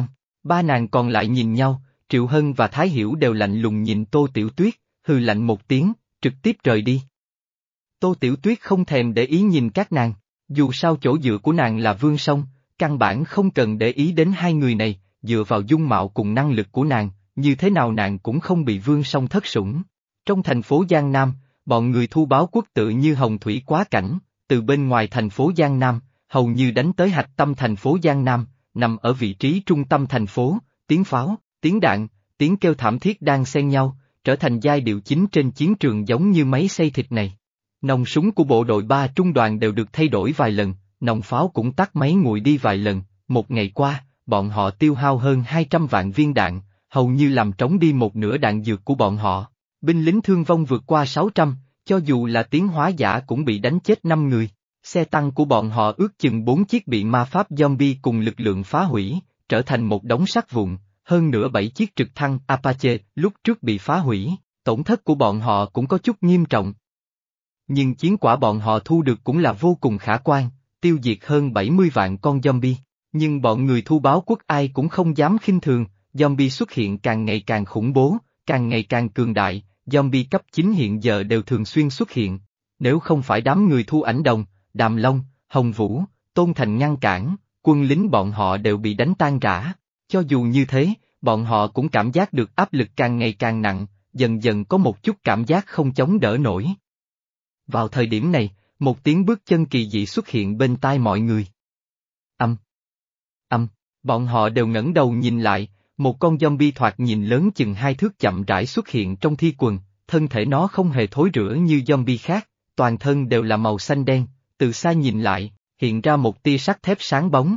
Ba nàng còn lại nhìn nhau, Triệu Hân và Thái Hiểu đều lạnh lùng nhìn Tô Tiểu Tuyết, hừ lạnh một tiếng, trực tiếp rời đi. Tô Tiểu Tuyết không thèm để ý nhìn các nàng, dù sao chỗ dựa của nàng là Vương Song, căn bản không cần để ý đến hai người này, dựa vào dung mạo cùng năng lực của nàng, như thế nào nàng cũng không bị Vương Song thất sủng. Trong thành phố Giang Nam, bọn người Thu Báo Quốc tự như hồng thủy quá cảnh, từ bên ngoài thành phố Giang Nam, hầu như đánh tới hạch tâm thành phố Giang Nam, nằm ở vị trí trung tâm thành phố, tiếng pháo, tiếng đạn, tiếng kêu thảm thiết đang xen nhau, trở thành giai điệu chính trên chiến trường giống như máy xay thịt này. Nòng súng của bộ đội ba trung đoàn đều được thay đổi vài lần, nòng pháo cũng tắt máy nguội đi vài lần, một ngày qua, bọn họ tiêu hao hơn hai trăm vạn viên đạn, hầu như làm trống đi một nửa đạn dược của bọn họ. Binh lính thương vong vượt qua sáu trăm, cho dù là tiến hóa giả cũng bị đánh chết năm người. Xe tăng của bọn họ ước chừng bốn chiếc bị ma pháp zombie cùng lực lượng phá hủy, trở thành một đống sắt vụn, hơn nữa bảy chiếc trực thăng Apache lúc trước bị phá hủy, tổn thất của bọn họ cũng có chút nghiêm trọng. Nhưng chiến quả bọn họ thu được cũng là vô cùng khả quan, tiêu diệt hơn bảy mươi vạn con zombie. Nhưng bọn người Thu Báo Quốc ai cũng không dám khinh thường, zombie xuất hiện càng ngày càng khủng bố, càng ngày càng cường đại, zombie cấp chín hiện giờ đều thường xuyên xuất hiện. Nếu không phải đám người Thu Ảnh Đồng, Đàm Long, Hồng Vũ, Tôn Thành ngăn cản, quân lính bọn họ đều bị đánh tan rã. Cho dù như thế, bọn họ cũng cảm giác được áp lực càng ngày càng nặng, dần dần có một chút cảm giác không chống đỡ nổi. Vào thời điểm này, một tiếng bước chân kỳ dị xuất hiện bên tai mọi người. Âm. Âm, bọn họ đều ngẩng đầu nhìn lại, một con zombie thoạt nhìn lớn chừng hai thước chậm rãi xuất hiện trong thi quần, thân thể nó không hề thối rữa như zombie khác, toàn thân đều là màu xanh đen, từ xa nhìn lại, hiện ra một tia sắt thép sáng bóng.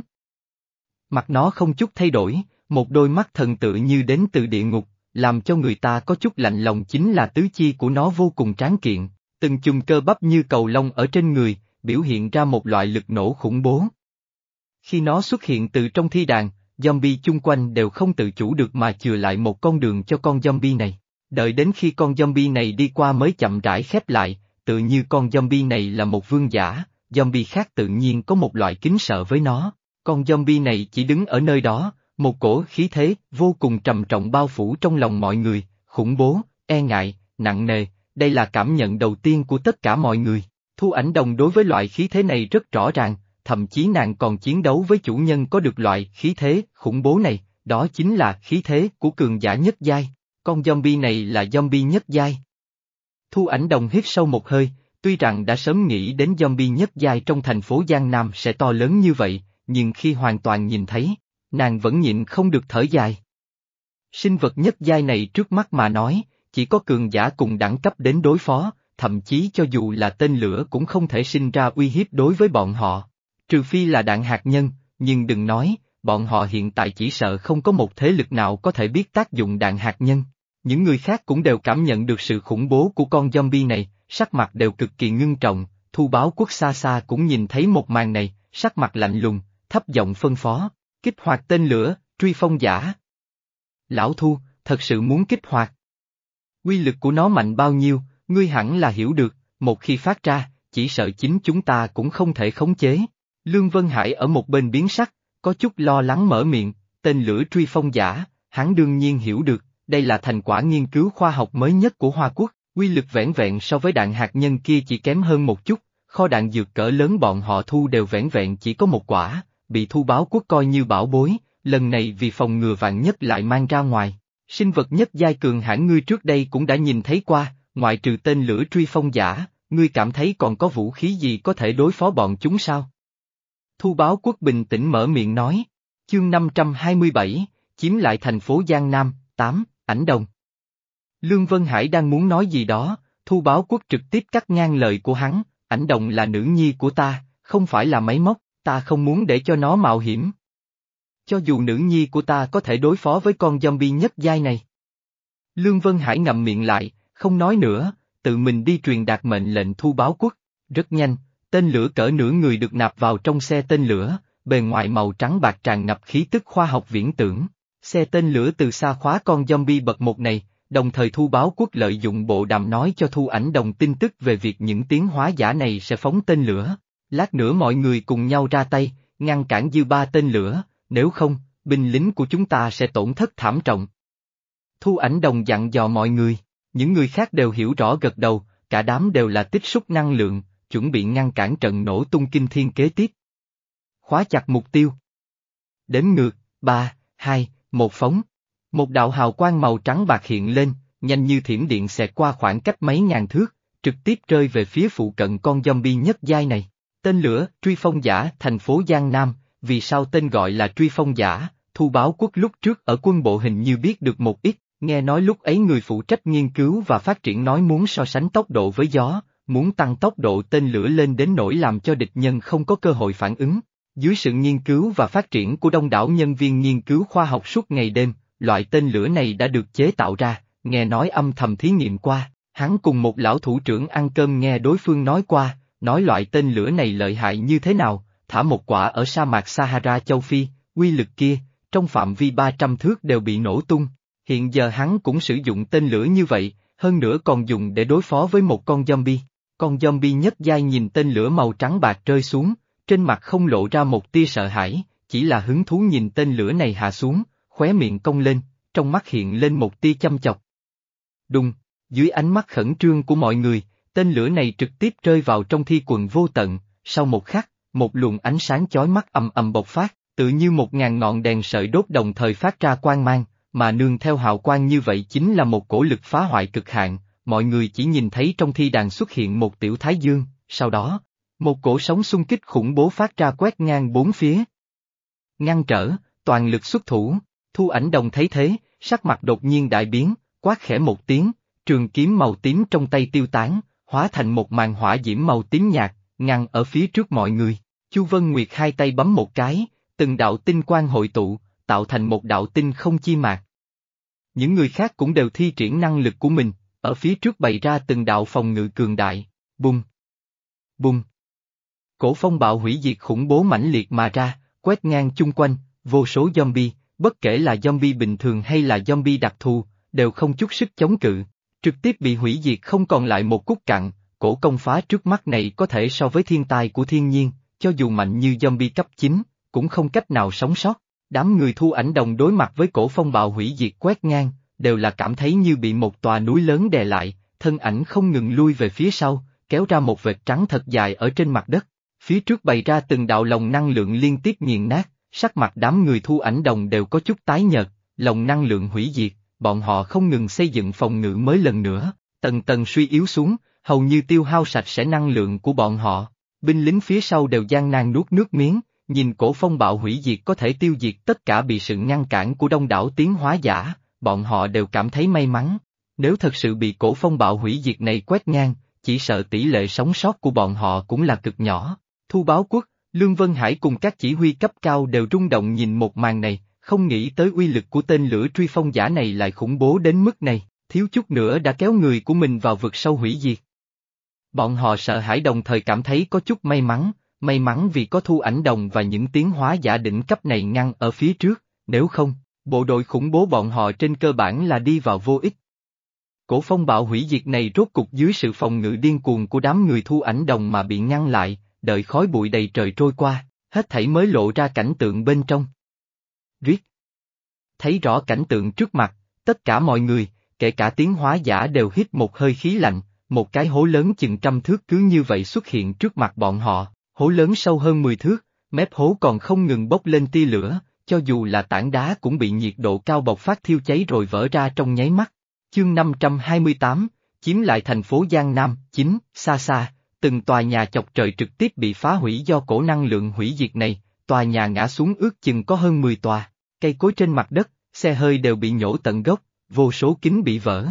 Mặt nó không chút thay đổi, một đôi mắt thần tự như đến từ địa ngục, làm cho người ta có chút lạnh lòng chính là tứ chi của nó vô cùng tráng kiện, từng chùm cơ bắp như cầu lông ở trên người, biểu hiện ra một loại lực nổ khủng bố. Khi nó xuất hiện từ trong thi đàn, zombie chung quanh đều không tự chủ được mà chừa lại một con đường cho con zombie này. Đợi đến khi con zombie này đi qua mới chậm rãi khép lại, tự như con zombie này là một vương giả, zombie khác tự nhiên có một loại kính sợ với nó. Con zombie này chỉ đứng ở nơi đó, một cổ khí thế vô cùng trầm trọng bao phủ trong lòng mọi người, khủng bố, e ngại, nặng nề, đây là cảm nhận đầu tiên của tất cả mọi người. Thu Ảnh Đồng đối với loại khí thế này rất rõ ràng, thậm chí nàng còn chiến đấu với chủ nhân có được loại khí thế khủng bố này, đó chính là khí thế của cường giả nhất giai, con zombie này là zombie nhất giai. Thu Ảnh Đồng hít sâu một hơi, tuy rằng đã sớm nghĩ đến zombie nhất giai trong thành phố Giang Nam sẽ to lớn như vậy, nhưng khi hoàn toàn nhìn thấy, nàng vẫn nhịn không được thở dài. Sinh vật nhất giai này trước mắt mà nói, chỉ có cường giả cùng đẳng cấp đến đối phó, thậm chí cho dù là tên lửa cũng không thể sinh ra uy hiếp đối với bọn họ. Trừ phi là đạn hạt nhân, nhưng đừng nói, bọn họ hiện tại chỉ sợ không có một thế lực nào có thể biết tác dụng đạn hạt nhân. Những người khác cũng đều cảm nhận được sự khủng bố của con zombie này, sắc mặt đều cực kỳ ngưng trọng, Thu Báo Quốc xa xa cũng nhìn thấy một màn này, sắc mặt lạnh lùng, thấp giọng phân phó, kích hoạt tên lửa, truy phong giả. Lão Thu, thật sự muốn kích hoạt. Uy lực của nó mạnh bao nhiêu, ngươi hẳn là hiểu được, một khi phát ra, chỉ sợ chính chúng ta cũng không thể khống chế. Lương Vân Hải ở một bên biến sắc, có chút lo lắng mở miệng, tên lửa truy phong giả, hắn đương nhiên hiểu được, đây là thành quả nghiên cứu khoa học mới nhất của Hoa Quốc, uy lực vẻn vẹn so với đạn hạt nhân kia chỉ kém hơn một chút, kho đạn dược cỡ lớn bọn họ thu đều vẻn vẹn chỉ có một quả, bị Thu Báo Quốc coi như bảo bối, lần này vì phòng ngừa vạn nhất lại mang ra ngoài. Sinh vật nhất giai cường hãn ngươi trước đây cũng đã nhìn thấy qua, ngoại trừ tên lửa truy phong giả, ngươi cảm thấy còn có vũ khí gì có thể đối phó bọn chúng sao? Thu Báo Quốc bình tĩnh mở miệng nói, chương năm trăm hai mươi bảy, chiếm lại thành phố Giang Nam, tám, Ảnh Đồng. Lương Vân Hải đang muốn nói gì đó, Thu Báo Quốc trực tiếp cắt ngang lời của hắn, Ảnh Đồng là nữ nhi của ta, không phải là máy móc, ta không muốn để cho nó mạo hiểm. Cho dù nữ nhi của ta có thể đối phó với con zombie nhất giai này. Lương Vân Hải ngậm miệng lại, không nói nữa, tự mình đi truyền đạt mệnh lệnh Thu Báo Quốc. Rất nhanh, tên lửa cỡ nửa người được nạp vào trong xe tên lửa, bề ngoài màu trắng bạc tràn ngập khí tức khoa học viễn tưởng. Xe tên lửa từ xa khóa con zombie bậc một này, đồng thời Thu Báo Quốc lợi dụng bộ đàm nói cho Thu Ảnh Đồng tin tức về việc những tiến hóa giả này sẽ phóng tên lửa. Lát nữa mọi người cùng nhau ra tay, ngăn cản dư ba tên lửa, nếu không, binh lính của chúng ta sẽ tổn thất thảm trọng. Thu Ảnh Đồng dặn dò mọi người, những người khác đều hiểu rõ gật đầu, cả đám đều là tích xúc năng lượng, chuẩn bị ngăn cản trận nổ tung kinh thiên kế tiếp. Khóa chặt mục tiêu. Đếm ngược, ba, hai, một phóng. Một đạo hào quang màu trắng bạc hiện lên, nhanh như thiểm điện xẹt qua khoảng cách mấy ngàn thước, trực tiếp rơi về phía phụ cận con zombie nhất giai này. Tên lửa, truy phong giả, thành phố Giang Nam, vì sao tên gọi là truy phong giả, Thu Báo Quốc lúc trước ở quân bộ hình như biết được một ít, nghe nói lúc ấy người phụ trách nghiên cứu và phát triển nói muốn so sánh tốc độ với gió, muốn tăng tốc độ tên lửa lên đến nỗi làm cho địch nhân không có cơ hội phản ứng. Dưới sự nghiên cứu và phát triển của đông đảo nhân viên nghiên cứu khoa học suốt ngày đêm, loại tên lửa này đã được chế tạo ra, nghe nói âm thầm thí nghiệm qua, hắn cùng một lão thủ trưởng ăn cơm nghe đối phương nói qua, nói loại tên lửa này lợi hại như thế nào, thả một quả ở sa mạc Sahara châu Phi, uy lực kia, trong phạm vi ba trăm thước đều bị nổ tung. Hiện giờ hắn cũng sử dụng tên lửa như vậy, hơn nữa còn dùng để đối phó với một con zombie. Con zombie nhất giai nhìn tên lửa màu trắng bạc rơi xuống, trên mặt không lộ ra một tia sợ hãi, chỉ là hứng thú nhìn tên lửa này hạ xuống, khóe miệng cong lên, trong mắt hiện lên một tia chăm chọc. Đùng, dưới ánh mắt khẩn trương của mọi người, tên lửa này trực tiếp rơi vào trong thi quần vô tận, sau một khắc, một luồng ánh sáng chói mắt ầm ầm bộc phát, tự như một ngàn ngọn đèn sợi đốt đồng thời phát ra quang mang, mà nương theo hào quang như vậy chính là một cổ lực phá hoại cực hạn, mọi người chỉ nhìn thấy trong thi đàn xuất hiện một tiểu thái dương, sau đó, một cổ sóng xung kích khủng bố phát ra quét ngang bốn phía. Ngăn trở, toàn lực xuất thủ, Thu Ảnh Đồng thấy thế, sắc mặt đột nhiên đại biến, quát khẽ một tiếng, trường kiếm màu tím trong tay tiêu tán, hóa thành một màn hỏa diễm màu tím nhạt, ngăn ở phía trước mọi người. Chu Vân Nguyệt hai tay bấm một cái, từng đạo tinh quang hội tụ, tạo thành một đạo tinh không chi mạc. Những người khác cũng đều thi triển năng lực của mình, ở phía trước bày ra từng đạo phòng ngự cường đại, bùng, bùng. Cổ phong bạo hủy diệt khủng bố mãnh liệt mà ra, quét ngang chung quanh, vô số zombie, bất kể là zombie bình thường hay là zombie đặc thù, đều không chút sức chống cự, trực tiếp bị hủy diệt không còn lại một cúc cặn. Cổ công phá trước mắt này có thể so với thiên tài của thiên nhiên, cho dù mạnh như zombie cấp chín, cũng không cách nào sống sót. Đám người Thu Ảnh Đồng đối mặt với cổ phong bạo hủy diệt quét ngang, đều là cảm thấy như bị một tòa núi lớn đè lại, thân ảnh không ngừng lui về phía sau, kéo ra một vệt trắng thật dài ở trên mặt đất. Phía trước bày ra từng đạo lồng năng lượng liên tiếp nghiền nát, sắc mặt đám người Thu Ảnh Đồng đều có chút tái nhợt, lồng năng lượng hủy diệt, bọn họ không ngừng xây dựng phòng ngự mới lần nữa, tầng tầng suy yếu xuống, hầu như tiêu hao sạch sẽ năng lượng của bọn họ. Binh lính phía sau đều gian nan nuốt nước miếng, nhìn cổ phong bạo hủy diệt có thể tiêu diệt tất cả bị sự ngăn cản của đông đảo tiến hóa giả, bọn họ đều cảm thấy may mắn. Nếu thật sự bị cổ phong bạo hủy diệt này quét ngang, chỉ sợ tỷ lệ sống sót của bọn họ cũng là cực nhỏ. Thu Báo Quốc, Lương Vân Hải cùng các chỉ huy cấp cao đều rung động nhìn một màn này, không nghĩ tới uy lực của tên lửa truy phong giả này lại khủng bố đến mức này, thiếu chút nữa đã kéo người của mình vào vực sâu hủy diệt. Bọn họ sợ hãi đồng thời cảm thấy có chút may mắn, may mắn vì có Thu Ảnh Đồng và những tiến hóa giả đỉnh cấp này ngăn ở phía trước, nếu không, bộ đội khủng bố bọn họ trên cơ bản là đi vào vô ích. Cổ phong bạo hủy diệt này rốt cục dưới sự phòng ngự điên cuồng của đám người Thu Ảnh Đồng mà bị ngăn lại, đợi khói bụi đầy trời trôi qua, hết thảy mới lộ ra cảnh tượng bên trong. Riết. Thấy rõ cảnh tượng trước mặt, tất cả mọi người, kể cả tiến hóa giả đều hít một hơi khí lạnh, một cái hố lớn chừng trăm thước cứ như vậy xuất hiện trước mặt bọn họ, hố lớn sâu hơn mười thước, mép hố còn không ngừng bốc lên tia lửa, cho dù là tảng đá cũng bị nhiệt độ cao bộc phát thiêu cháy rồi vỡ ra trong nháy mắt. Chương năm trăm hai mươi tám, chiếm lại thành phố Giang Nam, chín, xa xa, từng tòa nhà chọc trời trực tiếp bị phá hủy do cổ năng lượng hủy diệt này, tòa nhà ngã xuống ước chừng có hơn mười tòa, cây cối trên mặt đất, xe hơi đều bị nhổ tận gốc, vô số kính bị vỡ.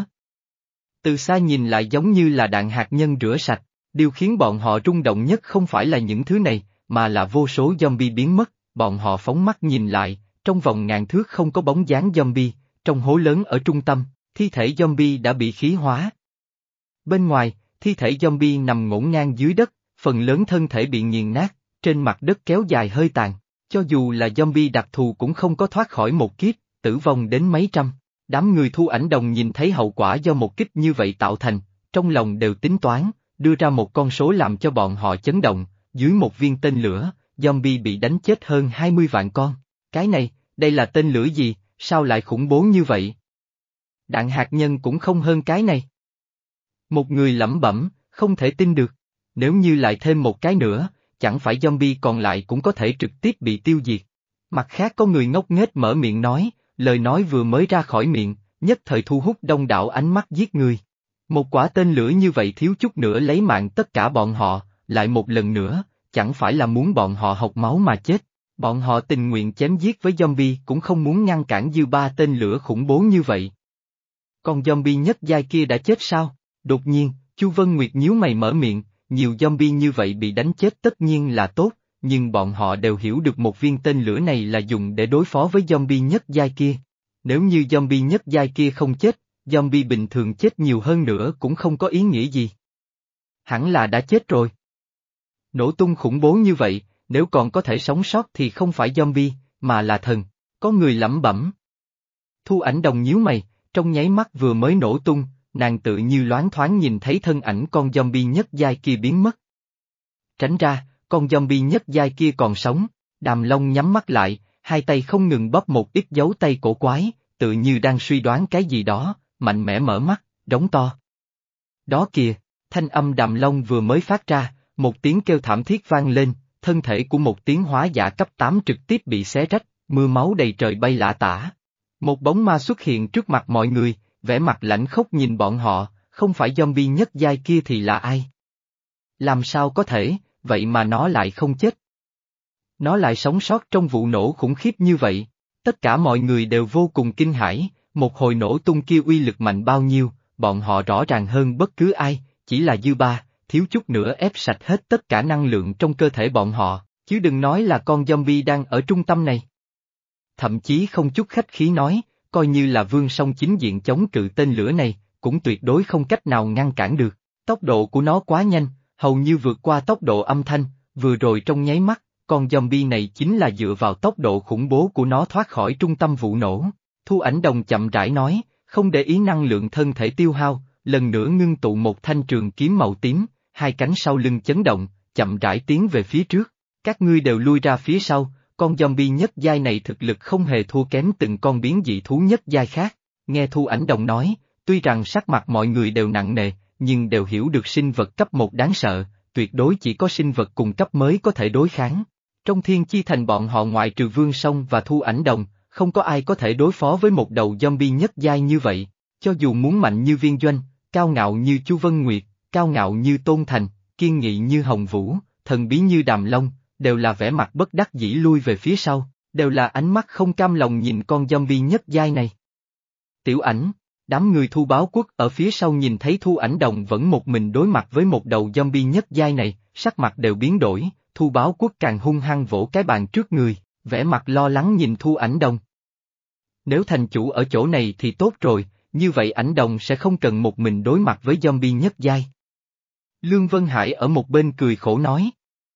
Từ xa nhìn lại giống như là đạn hạt nhân rửa sạch, điều khiến bọn họ rung động nhất không phải là những thứ này, mà là vô số zombie biến mất, bọn họ phóng mắt nhìn lại, trong vòng ngàn thước không có bóng dáng zombie, trong hố lớn ở trung tâm, thi thể zombie đã bị khí hóa. Bên ngoài, thi thể zombie nằm ngổn ngang dưới đất, phần lớn thân thể bị nghiền nát, trên mặt đất kéo dài hơi tàn, cho dù là zombie đặc thù cũng không có thoát khỏi một kiếp, tử vong đến mấy trăm. Đám người Thu Ảnh Đồng nhìn thấy hậu quả do một kích như vậy tạo thành, trong lòng đều tính toán, đưa ra một con số làm cho bọn họ chấn động, dưới một viên tên lửa, zombie bị đánh chết hơn hai mươi vạn con. Cái này, đây là tên lửa gì, sao lại khủng bố như vậy? Đạn hạt nhân cũng không hơn cái này. Một người lẩm bẩm, không thể tin được. Nếu như lại thêm một cái nữa, chẳng phải zombie còn lại cũng có thể trực tiếp bị tiêu diệt. Mặt khác có người ngốc nghếch mở miệng nói, lời nói vừa mới ra khỏi miệng, nhất thời thu hút đông đảo ánh mắt giết người. Một quả tên lửa như vậy thiếu chút nữa lấy mạng tất cả bọn họ, lại một lần nữa, chẳng phải là muốn bọn họ học máu mà chết. Bọn họ tình nguyện chém giết với zombie cũng không muốn ngăn cản dư ba tên lửa khủng bố như vậy. Con zombie nhất giai kia đã chết sao? Đột nhiên, Chu Vân Nguyệt nhíu mày mở miệng, nhiều zombie như vậy bị đánh chết tất nhiên là tốt, nhưng bọn họ đều hiểu được một viên tên lửa này là dùng để đối phó với zombie nhất giai kia. Nếu như zombie nhất giai kia không chết, zombie bình thường chết nhiều hơn nữa cũng không có ý nghĩa gì. Hẳn là đã chết rồi. Nổ tung khủng bố như vậy, nếu còn có thể sống sót thì không phải zombie, mà là thần. Có người lẩm bẩm. Thu Ảnh Đồng nhíu mày, trong nháy mắt vừa mới nổ tung, nàng tự như loáng thoáng nhìn thấy thân ảnh con zombie nhất giai kia biến mất. Tránh ra, con zombie nhất giai kia còn sống, Đàm Long nhắm mắt lại, hai tay không ngừng bóp một ít dấu tay cổ quái, tự như đang suy đoán cái gì đó, mạnh mẽ mở mắt, đóng to. Đó kìa, thanh âm Đàm Long vừa mới phát ra, một tiếng kêu thảm thiết vang lên, thân thể của một tiếng hóa giả cấp tám trực tiếp bị xé rách, mưa máu đầy trời bay lả tả. Một bóng ma xuất hiện trước mặt mọi người, vẻ mặt lãnh khốc nhìn bọn họ, không phải zombie nhất giai kia thì là ai? Làm sao có thể, vậy mà nó lại không chết? Nó lại sống sót trong vụ nổ khủng khiếp như vậy, tất cả mọi người đều vô cùng kinh hãi, một hồi nổ tung kia uy lực mạnh bao nhiêu, bọn họ rõ ràng hơn bất cứ ai, chỉ là dư ba, thiếu chút nữa ép sạch hết tất cả năng lượng trong cơ thể bọn họ, chứ đừng nói là con zombie đang ở trung tâm này. Thậm chí không chút khách khí nói, coi như là Vương Song chính diện chống cự tên lửa này, cũng tuyệt đối không cách nào ngăn cản được, tốc độ của nó quá nhanh, hầu như vượt qua tốc độ âm thanh, vừa rồi trong nháy mắt, con zombie này chính là dựa vào tốc độ khủng bố của nó thoát khỏi trung tâm vụ nổ. Thu Ảnh Đồng chậm rãi nói, không để ý năng lượng thân thể tiêu hao, lần nữa ngưng tụ một thanh trường kiếm màu tím, hai cánh sau lưng chấn động, chậm rãi tiến về phía trước. Các ngươi đều lui ra phía sau, con zombie nhất giai này thực lực không hề thua kém từng con biến dị thú nhất giai khác. Nghe Thu Ảnh Đồng nói, tuy rằng sắc mặt mọi người đều nặng nề, nhưng đều hiểu được sinh vật cấp một đáng sợ, tuyệt đối chỉ có sinh vật cùng cấp mới có thể đối kháng. Trong Thiên Chi Thành bọn họ ngoại trừ Vương Song và Thu Ảnh Đồng, không có ai có thể đối phó với một đầu zombie nhất giai như vậy, cho dù muốn mạnh như Viên Doanh, cao ngạo như Chu Vân Nguyệt, cao ngạo như Tôn Thành, kiên nghị như Hồng Vũ, thần bí như Đàm Long, đều là vẻ mặt bất đắc dĩ lui về phía sau, đều là ánh mắt không cam lòng nhìn con zombie nhất giai này. Tiểu Ảnh, đám người Thu Báo Quốc ở phía sau nhìn thấy Thu Ảnh Đồng vẫn một mình đối mặt với một đầu zombie nhất giai này, sắc mặt đều biến đổi, Thu Báo Quốc càng hung hăng vỗ cái bàn trước người, vẻ mặt lo lắng nhìn Thu Ảnh Đồng. Nếu thành chủ ở chỗ này thì tốt rồi, như vậy Ảnh Đồng sẽ không cần một mình đối mặt với zombie nhất giai. Lương Vân Hải ở một bên cười khổ nói.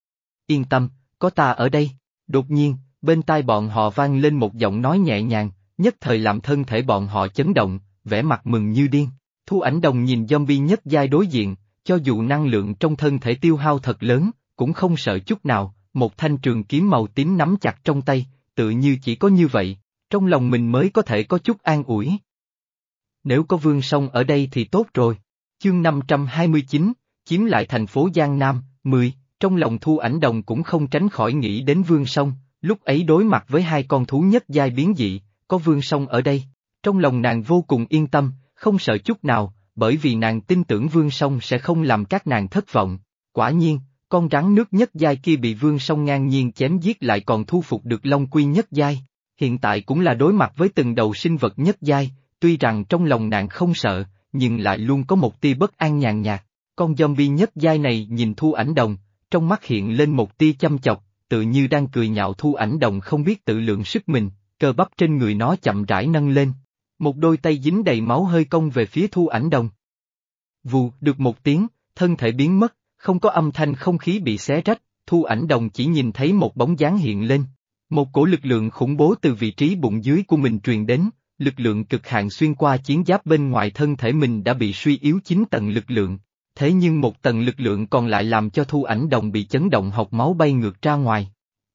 Yên tâm, có ta ở đây. Đột nhiên, bên tai bọn họ vang lên một giọng nói nhẹ nhàng, nhất thời làm thân thể bọn họ chấn động, vẻ mặt mừng như điên. Thu Ảnh Đồng nhìn zombie nhất giai đối diện, cho dù năng lượng trong thân thể tiêu hao thật lớn, cũng không sợ chút nào, một thanh trường kiếm màu tím nắm chặt trong tay, tự như chỉ có như vậy, trong lòng mình mới có thể có chút an ủi. Nếu có Vương Song ở đây thì tốt rồi. Chương năm trăm hai mươi chín, chiếm lại thành phố Giang Nam, mười, trong lòng Thu Ảnh Đồng cũng không tránh khỏi nghĩ đến Vương Song, lúc ấy đối mặt với hai con thú nhất giai biến dị, có Vương Song ở đây, trong lòng nàng vô cùng yên tâm, không sợ chút nào, bởi vì nàng tin tưởng Vương Song sẽ không làm các nàng thất vọng. Quả nhiên, con rắn nước nhất giai kia bị Vương Song ngang nhiên chém giết lại còn thu phục được Long Quy nhất giai, hiện tại cũng là đối mặt với từng đầu sinh vật nhất giai, tuy rằng trong lòng nàng không sợ, nhưng lại luôn có một tia bất an nhàn nhạt. Con zombie nhất giai này nhìn Thu Ảnh Đồng, trong mắt hiện lên một tia chăm chọc, tự như đang cười nhạo Thu Ảnh Đồng không biết tự lượng sức mình, cơ bắp trên người nó chậm rãi nâng lên. Một đôi tay dính đầy máu hơi cong về phía Thu Ảnh Đồng. Vù, được một tiếng, thân thể biến mất, không có âm thanh không khí bị xé rách, Thu Ảnh Đồng chỉ nhìn thấy một bóng dáng hiện lên. Một cổ lực lượng khủng bố từ vị trí bụng dưới của mình truyền đến, lực lượng cực hạn xuyên qua chiến giáp bên ngoài thân thể mình đã bị suy yếu chín tầng lực lượng. Thế nhưng một tầng lực lượng còn lại làm cho Thu Ảnh Đồng bị chấn động hộc máu bay ngược ra ngoài.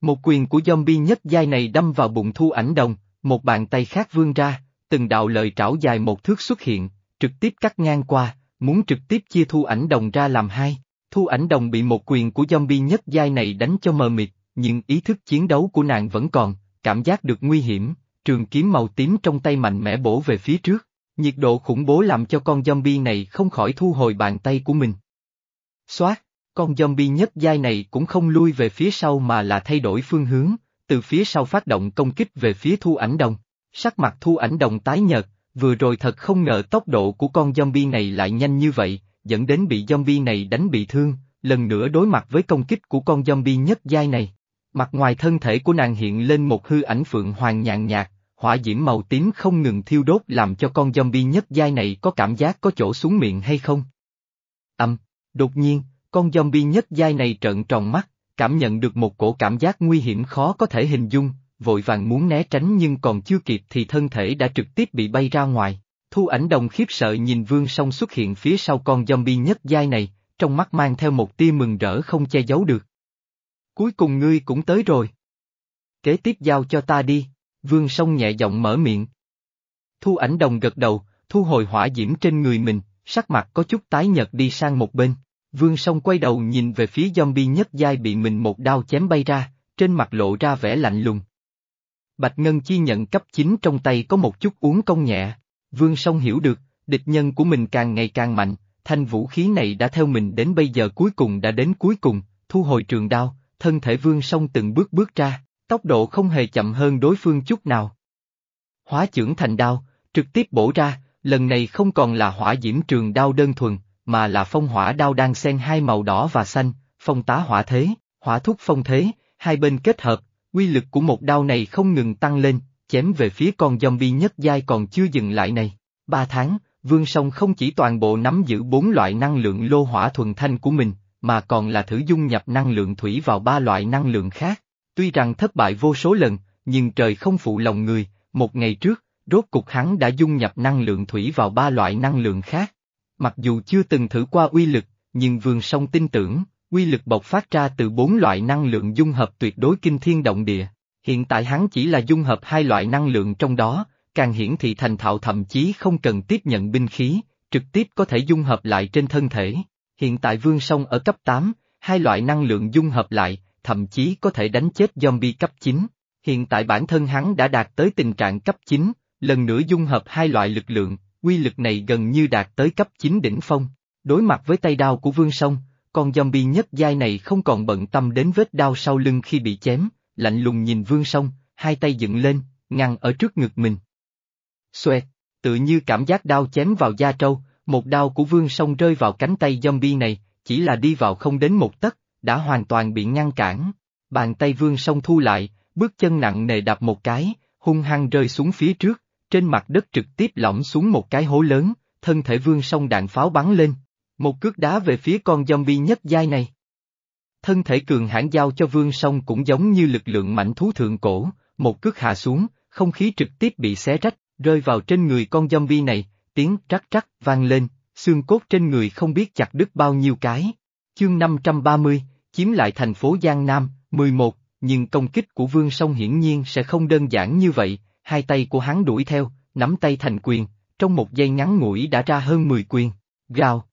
Một quyền của zombie nhất giai này đâm vào bụng Thu Ảnh Đồng, một bàn tay khác vươn ra, từng đạo lợi trảo dài một thước xuất hiện, trực tiếp cắt ngang qua, muốn trực tiếp chia Thu Ảnh Đồng ra làm hai. Thu Ảnh Đồng bị một quyền của zombie nhất giai này đánh cho mờ mịt, nhưng ý thức chiến đấu của nàng vẫn còn, cảm giác được nguy hiểm, trường kiếm màu tím trong tay mạnh mẽ bổ về phía trước. Nhiệt độ khủng bố làm cho con zombie này không khỏi thu hồi bàn tay của mình. Xoát, con zombie nhất giai này cũng không lui về phía sau mà là thay đổi phương hướng, từ phía sau phát động công kích về phía Thu Ảnh Đồng. Sắc mặt Thu Ảnh Đồng tái nhợt, vừa rồi thật không ngờ tốc độ của con zombie này lại nhanh như vậy, dẫn đến bị zombie này đánh bị thương, lần nữa đối mặt với công kích của con zombie nhất giai này. Mặt ngoài thân thể của nàng hiện lên một hư ảnh phượng hoàng nhàn nhạt, hỏa diễm màu tím không ngừng thiêu đốt làm cho con zombie nhất giai này có cảm giác có chỗ xuống miệng hay không. Âm, đột nhiên, con zombie nhất giai này trợn tròn mắt, cảm nhận được một cổ cảm giác nguy hiểm khó có thể hình dung, vội vàng muốn né tránh nhưng còn chưa kịp thì thân thể đã trực tiếp bị bay ra ngoài. Thu Ảnh Đồng khiếp sợ nhìn Vương Song xuất hiện phía sau con zombie nhất giai này, trong mắt mang theo một tia mừng rỡ không che giấu được. Cuối cùng ngươi cũng tới rồi. Kế tiếp giao cho ta đi, Vương Song nhẹ giọng mở miệng. Thu Ảnh Đồng gật đầu, thu hồi hỏa diễm trên người mình, sắc mặt có chút tái nhợt đi sang một bên. Vương Song quay đầu nhìn về phía zombie nhất giai bị mình một đao chém bay ra, trên mặt lộ ra vẻ lạnh lùng. Bạch Ngân Chi nhận cấp chín trong tay có một chút uốn cong nhẹ. Vương Song hiểu được, địch nhân của mình càng ngày càng mạnh, thanh vũ khí này đã theo mình đến bây giờ cuối cùng đã đến cuối cùng, thu hồi trường đao, thân thể Vương Song từng bước bước ra, tốc độ không hề chậm hơn đối phương chút nào. Hóa chưởng thành đao, trực tiếp bổ ra, lần này không còn là hỏa diễm trường đao đơn thuần, mà là phong hỏa đao đang xen hai màu đỏ và xanh, phong tá hỏa thế, hỏa thúc phong thế, hai bên kết hợp, uy lực của một đao này không ngừng tăng lên, chém về phía con zombie nhất giai còn chưa dừng lại này. Ba tháng, Vương Song không chỉ toàn bộ nắm giữ bốn loại năng lượng lô hỏa thuần thanh của mình, mà còn là thử dung nhập năng lượng thủy vào ba loại năng lượng khác. Tuy rằng thất bại vô số lần, nhưng trời không phụ lòng người, một ngày trước, rốt cục hắn đã dung nhập năng lượng thủy vào ba loại năng lượng khác. Mặc dù chưa từng thử qua uy lực, nhưng Vương Song tin tưởng, uy lực bộc phát ra từ bốn loại năng lượng dung hợp tuyệt đối kinh thiên động địa. Hiện tại hắn chỉ là dung hợp hai loại năng lượng trong đó, càng hiển thị thành thạo thậm chí không cần tiếp nhận binh khí, trực tiếp có thể dung hợp lại trên thân thể. Hiện tại Vương Song ở cấp tám, hai loại năng lượng dung hợp lại, thậm chí có thể đánh chết zombie cấp chín. Hiện tại bản thân hắn đã đạt tới tình trạng cấp chín, lần nữa dung hợp hai loại lực lượng, uy lực này gần như đạt tới cấp chín đỉnh phong. Đối mặt với tay đao của Vương Song, con zombie nhất giai này không còn bận tâm đến vết đao sau lưng khi bị chém, lạnh lùng nhìn Vương Song, hai tay dựng lên, ngăn ở trước ngực mình. Xoẹt, tự như cảm giác đao chém vào da trâu, một đao của Vương Song rơi vào cánh tay zombie này, chỉ là đi vào không đến một tấc, đã hoàn toàn bị ngăn cản. Bàn tay Vương Song thu lại, bước chân nặng nề đạp một cái, hung hăng rơi xuống phía trước, trên mặt đất trực tiếp lõm xuống một cái hố lớn, thân thể Vương Song đạn pháo bắn lên, một cước đá về phía con zombie nhất giai này. Thân thể cường hãn giao cho Vương Song cũng giống như lực lượng mãnh thú thượng cổ, một cước hạ xuống, không khí trực tiếp bị xé rách, rơi vào trên người con zombie này, tiếng trắc trắc vang lên, xương cốt trên người không biết chặt đứt bao nhiêu cái. Chương năm trăm ba mươi, chiếm lại thành phố Giang Nam, mười một, nhưng công kích của Vương Song hiển nhiên sẽ không đơn giản như vậy, hai tay của hắn đuổi theo, nắm tay thành quyền, trong một giây ngắn ngủi đã ra hơn mười quyền. Gào.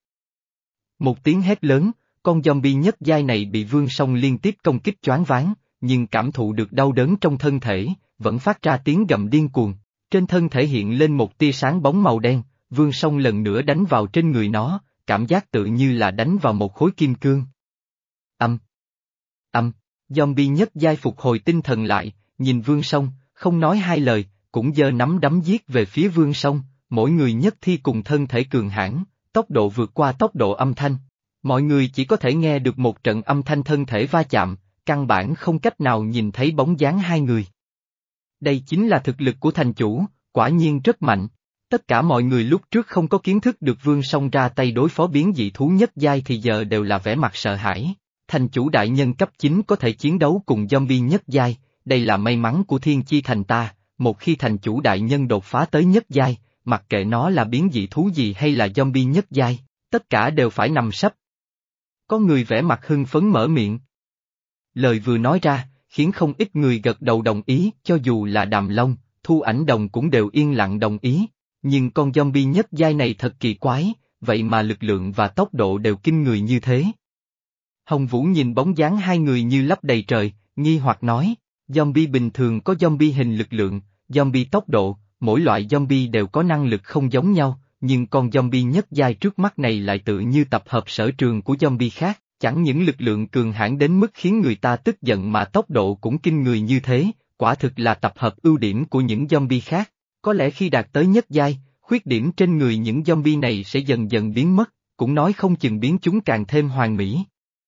Một tiếng hét lớn, con zombie nhất giai này bị Vương Song liên tiếp công kích choáng váng, nhưng cảm thụ được đau đớn trong thân thể, vẫn phát ra tiếng gầm điên cuồng. Trên thân thể hiện lên một tia sáng bóng màu đen, Vương Song lần nữa đánh vào trên người nó, cảm giác tự như là đánh vào một khối kim cương. Âm. Âm. Zombie nhất giai phục hồi tinh thần lại, nhìn Vương Song, không nói hai lời, cũng giơ nắm đấm giết về phía Vương Song, mỗi người nhất thi cùng thân thể cường hãn, tốc độ vượt qua tốc độ âm thanh. Mọi người chỉ có thể nghe được một trận âm thanh thân thể va chạm, căn bản không cách nào nhìn thấy bóng dáng hai người. Đây chính là thực lực của thành chủ, quả nhiên rất mạnh. Tất cả mọi người lúc trước không có kiến thức được Vương Song ra tay đối phó biến dị thú nhất giai thì giờ đều là vẻ mặt sợ hãi. Thành chủ đại nhân cấp chín có thể chiến đấu cùng zombie nhất giai, đây là may mắn của Thiên Chi Thành ta, một khi thành chủ đại nhân đột phá tới nhất giai, mặc kệ nó là biến dị thú gì hay là zombie nhất giai, tất cả đều phải nằm sấp. Có người vẻ mặt hưng phấn mở miệng. Lời vừa nói ra, khiến không ít người gật đầu đồng ý, cho dù là Đàm Long, Thu Ảnh Đồng cũng đều yên lặng đồng ý. Nhưng con zombie nhất giai này thật kỳ quái, vậy mà lực lượng và tốc độ đều kinh người như thế. Hồng Vũ nhìn bóng dáng hai người như lấp đầy trời, nghi hoặc nói, zombie bình thường có zombie hình lực lượng, zombie tốc độ, mỗi loại zombie đều có năng lực không giống nhau, nhưng con zombie nhất giai trước mắt này lại tự như tập hợp sở trường của zombie khác, chẳng những lực lượng cường hãn đến mức khiến người ta tức giận mà tốc độ cũng kinh người như thế, quả thực là tập hợp ưu điểm của những zombie khác. Có lẽ khi đạt tới nhất giai, khuyết điểm trên người những zombie này sẽ dần dần biến mất, cũng nói không chừng biến chúng càng thêm hoàn mỹ.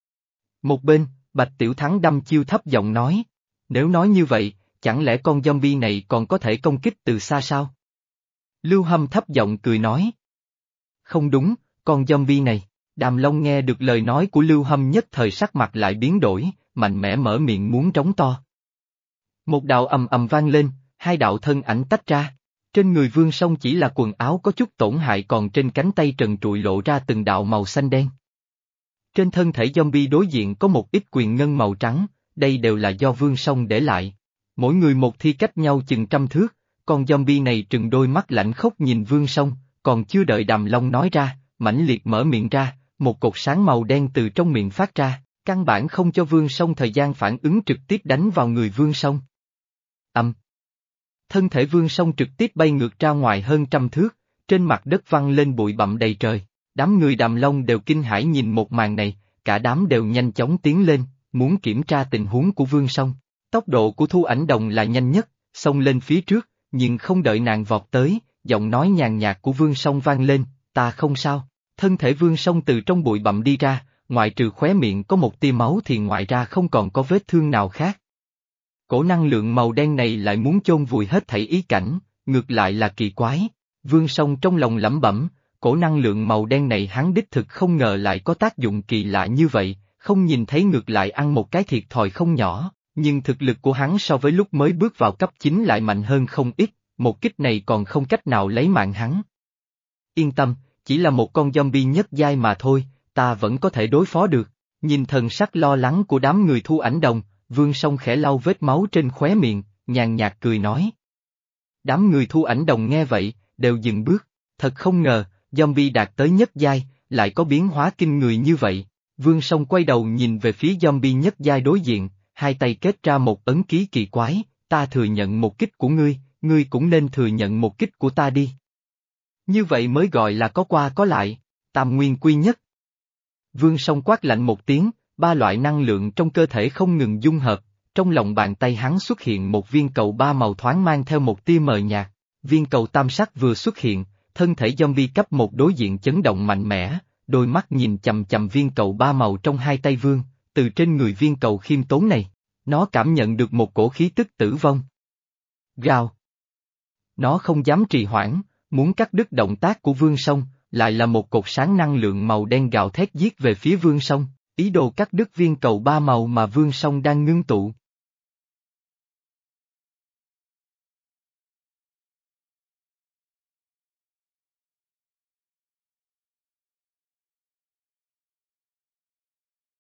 Một bên, Bạch Tiểu Thắng đăm chiêu thấp giọng nói, nếu nói như vậy, chẳng lẽ con zombie này còn có thể công kích từ xa sao? Lưu Hâm thấp giọng cười nói. Không đúng, con zombie này, Đàm Long nghe được lời nói của Lưu Hâm nhất thời sắc mặt lại biến đổi, mạnh mẽ mở miệng muốn trống to. Một đạo ầm ầm vang lên, hai đạo thân ảnh tách ra. Trên người Vương Song chỉ là quần áo có chút tổn hại, còn trên cánh tay trần trụi lộ ra từng đạo màu xanh đen. Trên thân thể zombie đối diện có một ít quyền ngân màu trắng, đây đều là do Vương Song để lại. Mỗi người một thi cách nhau chừng trăm thước, con zombie này trừng đôi mắt lạnh khốc nhìn Vương Song, còn chưa đợi Đàm Long nói ra, mãnh liệt mở miệng ra, một cột sáng màu đen từ trong miệng phát ra, căn bản không cho Vương Song thời gian phản ứng, trực tiếp đánh vào người Vương Song. Âm. Thân thể Vương Song trực tiếp bay ngược ra ngoài hơn trăm thước, trên mặt đất văng lên bụi bặm đầy trời. Đám người Đàm Long đều kinh hãi nhìn một màn này, cả đám đều nhanh chóng tiến lên, muốn kiểm tra tình huống của Vương Song. Tốc độ của Thu Ảnh Đồng là nhanh nhất, xông lên phía trước, nhưng không đợi nàng vọt tới, giọng nói nhàn nhạt của Vương Song vang lên, ta không sao. Thân thể Vương Song từ trong bụi bặm đi ra, ngoại trừ khóe miệng có một tia máu thì ngoại ra không còn có vết thương nào khác. Cổ năng lượng màu đen này lại muốn chôn vùi hết thảy ý cảnh, ngược lại là kỳ quái. Vương Song trong lòng lẩm bẩm, cổ năng lượng màu đen này hắn đích thực không ngờ lại có tác dụng kỳ lạ như vậy, không nhìn thấy ngược lại ăn một cái thiệt thòi không nhỏ, nhưng thực lực của hắn so với lúc mới bước vào cấp chín lại mạnh hơn không ít, một kích này còn không cách nào lấy mạng hắn. Yên tâm, chỉ là một con zombie nhất giai mà thôi, ta vẫn có thể đối phó được. Nhìn thần sắc lo lắng của đám người Thu Ảnh Đồng, Vương Song khẽ lau vết máu trên khóe miệng, nhàn nhạt cười nói. Đám người Thu Ảnh Đồng nghe vậy, đều dừng bước, thật không ngờ, zombie đạt tới nhất giai, lại có biến hóa kinh người như vậy. Vương Song quay đầu nhìn về phía zombie nhất giai đối diện, hai tay kết ra một ấn ký kỳ quái, ta thừa nhận một kích của ngươi, ngươi cũng nên thừa nhận một kích của ta đi. Như vậy mới gọi là có qua có lại, tam nguyên quy nhất. Vương Song quát lạnh một tiếng, ba loại năng lượng trong cơ thể không ngừng dung hợp, trong lòng bàn tay hắn xuất hiện một viên cầu ba màu thoáng mang theo một tia mờ nhạt, viên cầu tam sắc vừa xuất hiện, thân thể zombie cấp một đối diện chấn động mạnh mẽ, đôi mắt nhìn chằm chằm viên cầu ba màu trong hai tay Vương, từ trên người viên cầu khiêm tốn này, nó cảm nhận được một cổ khí tức tử vong. Gào. Nó không dám trì hoãn, muốn cắt đứt động tác của Vương Song, lại là một cột sáng năng lượng màu đen gào thét giết về phía Vương Song, ý đồ cắt đứt viên cầu ba màu mà Vương Song đang ngưng tụ.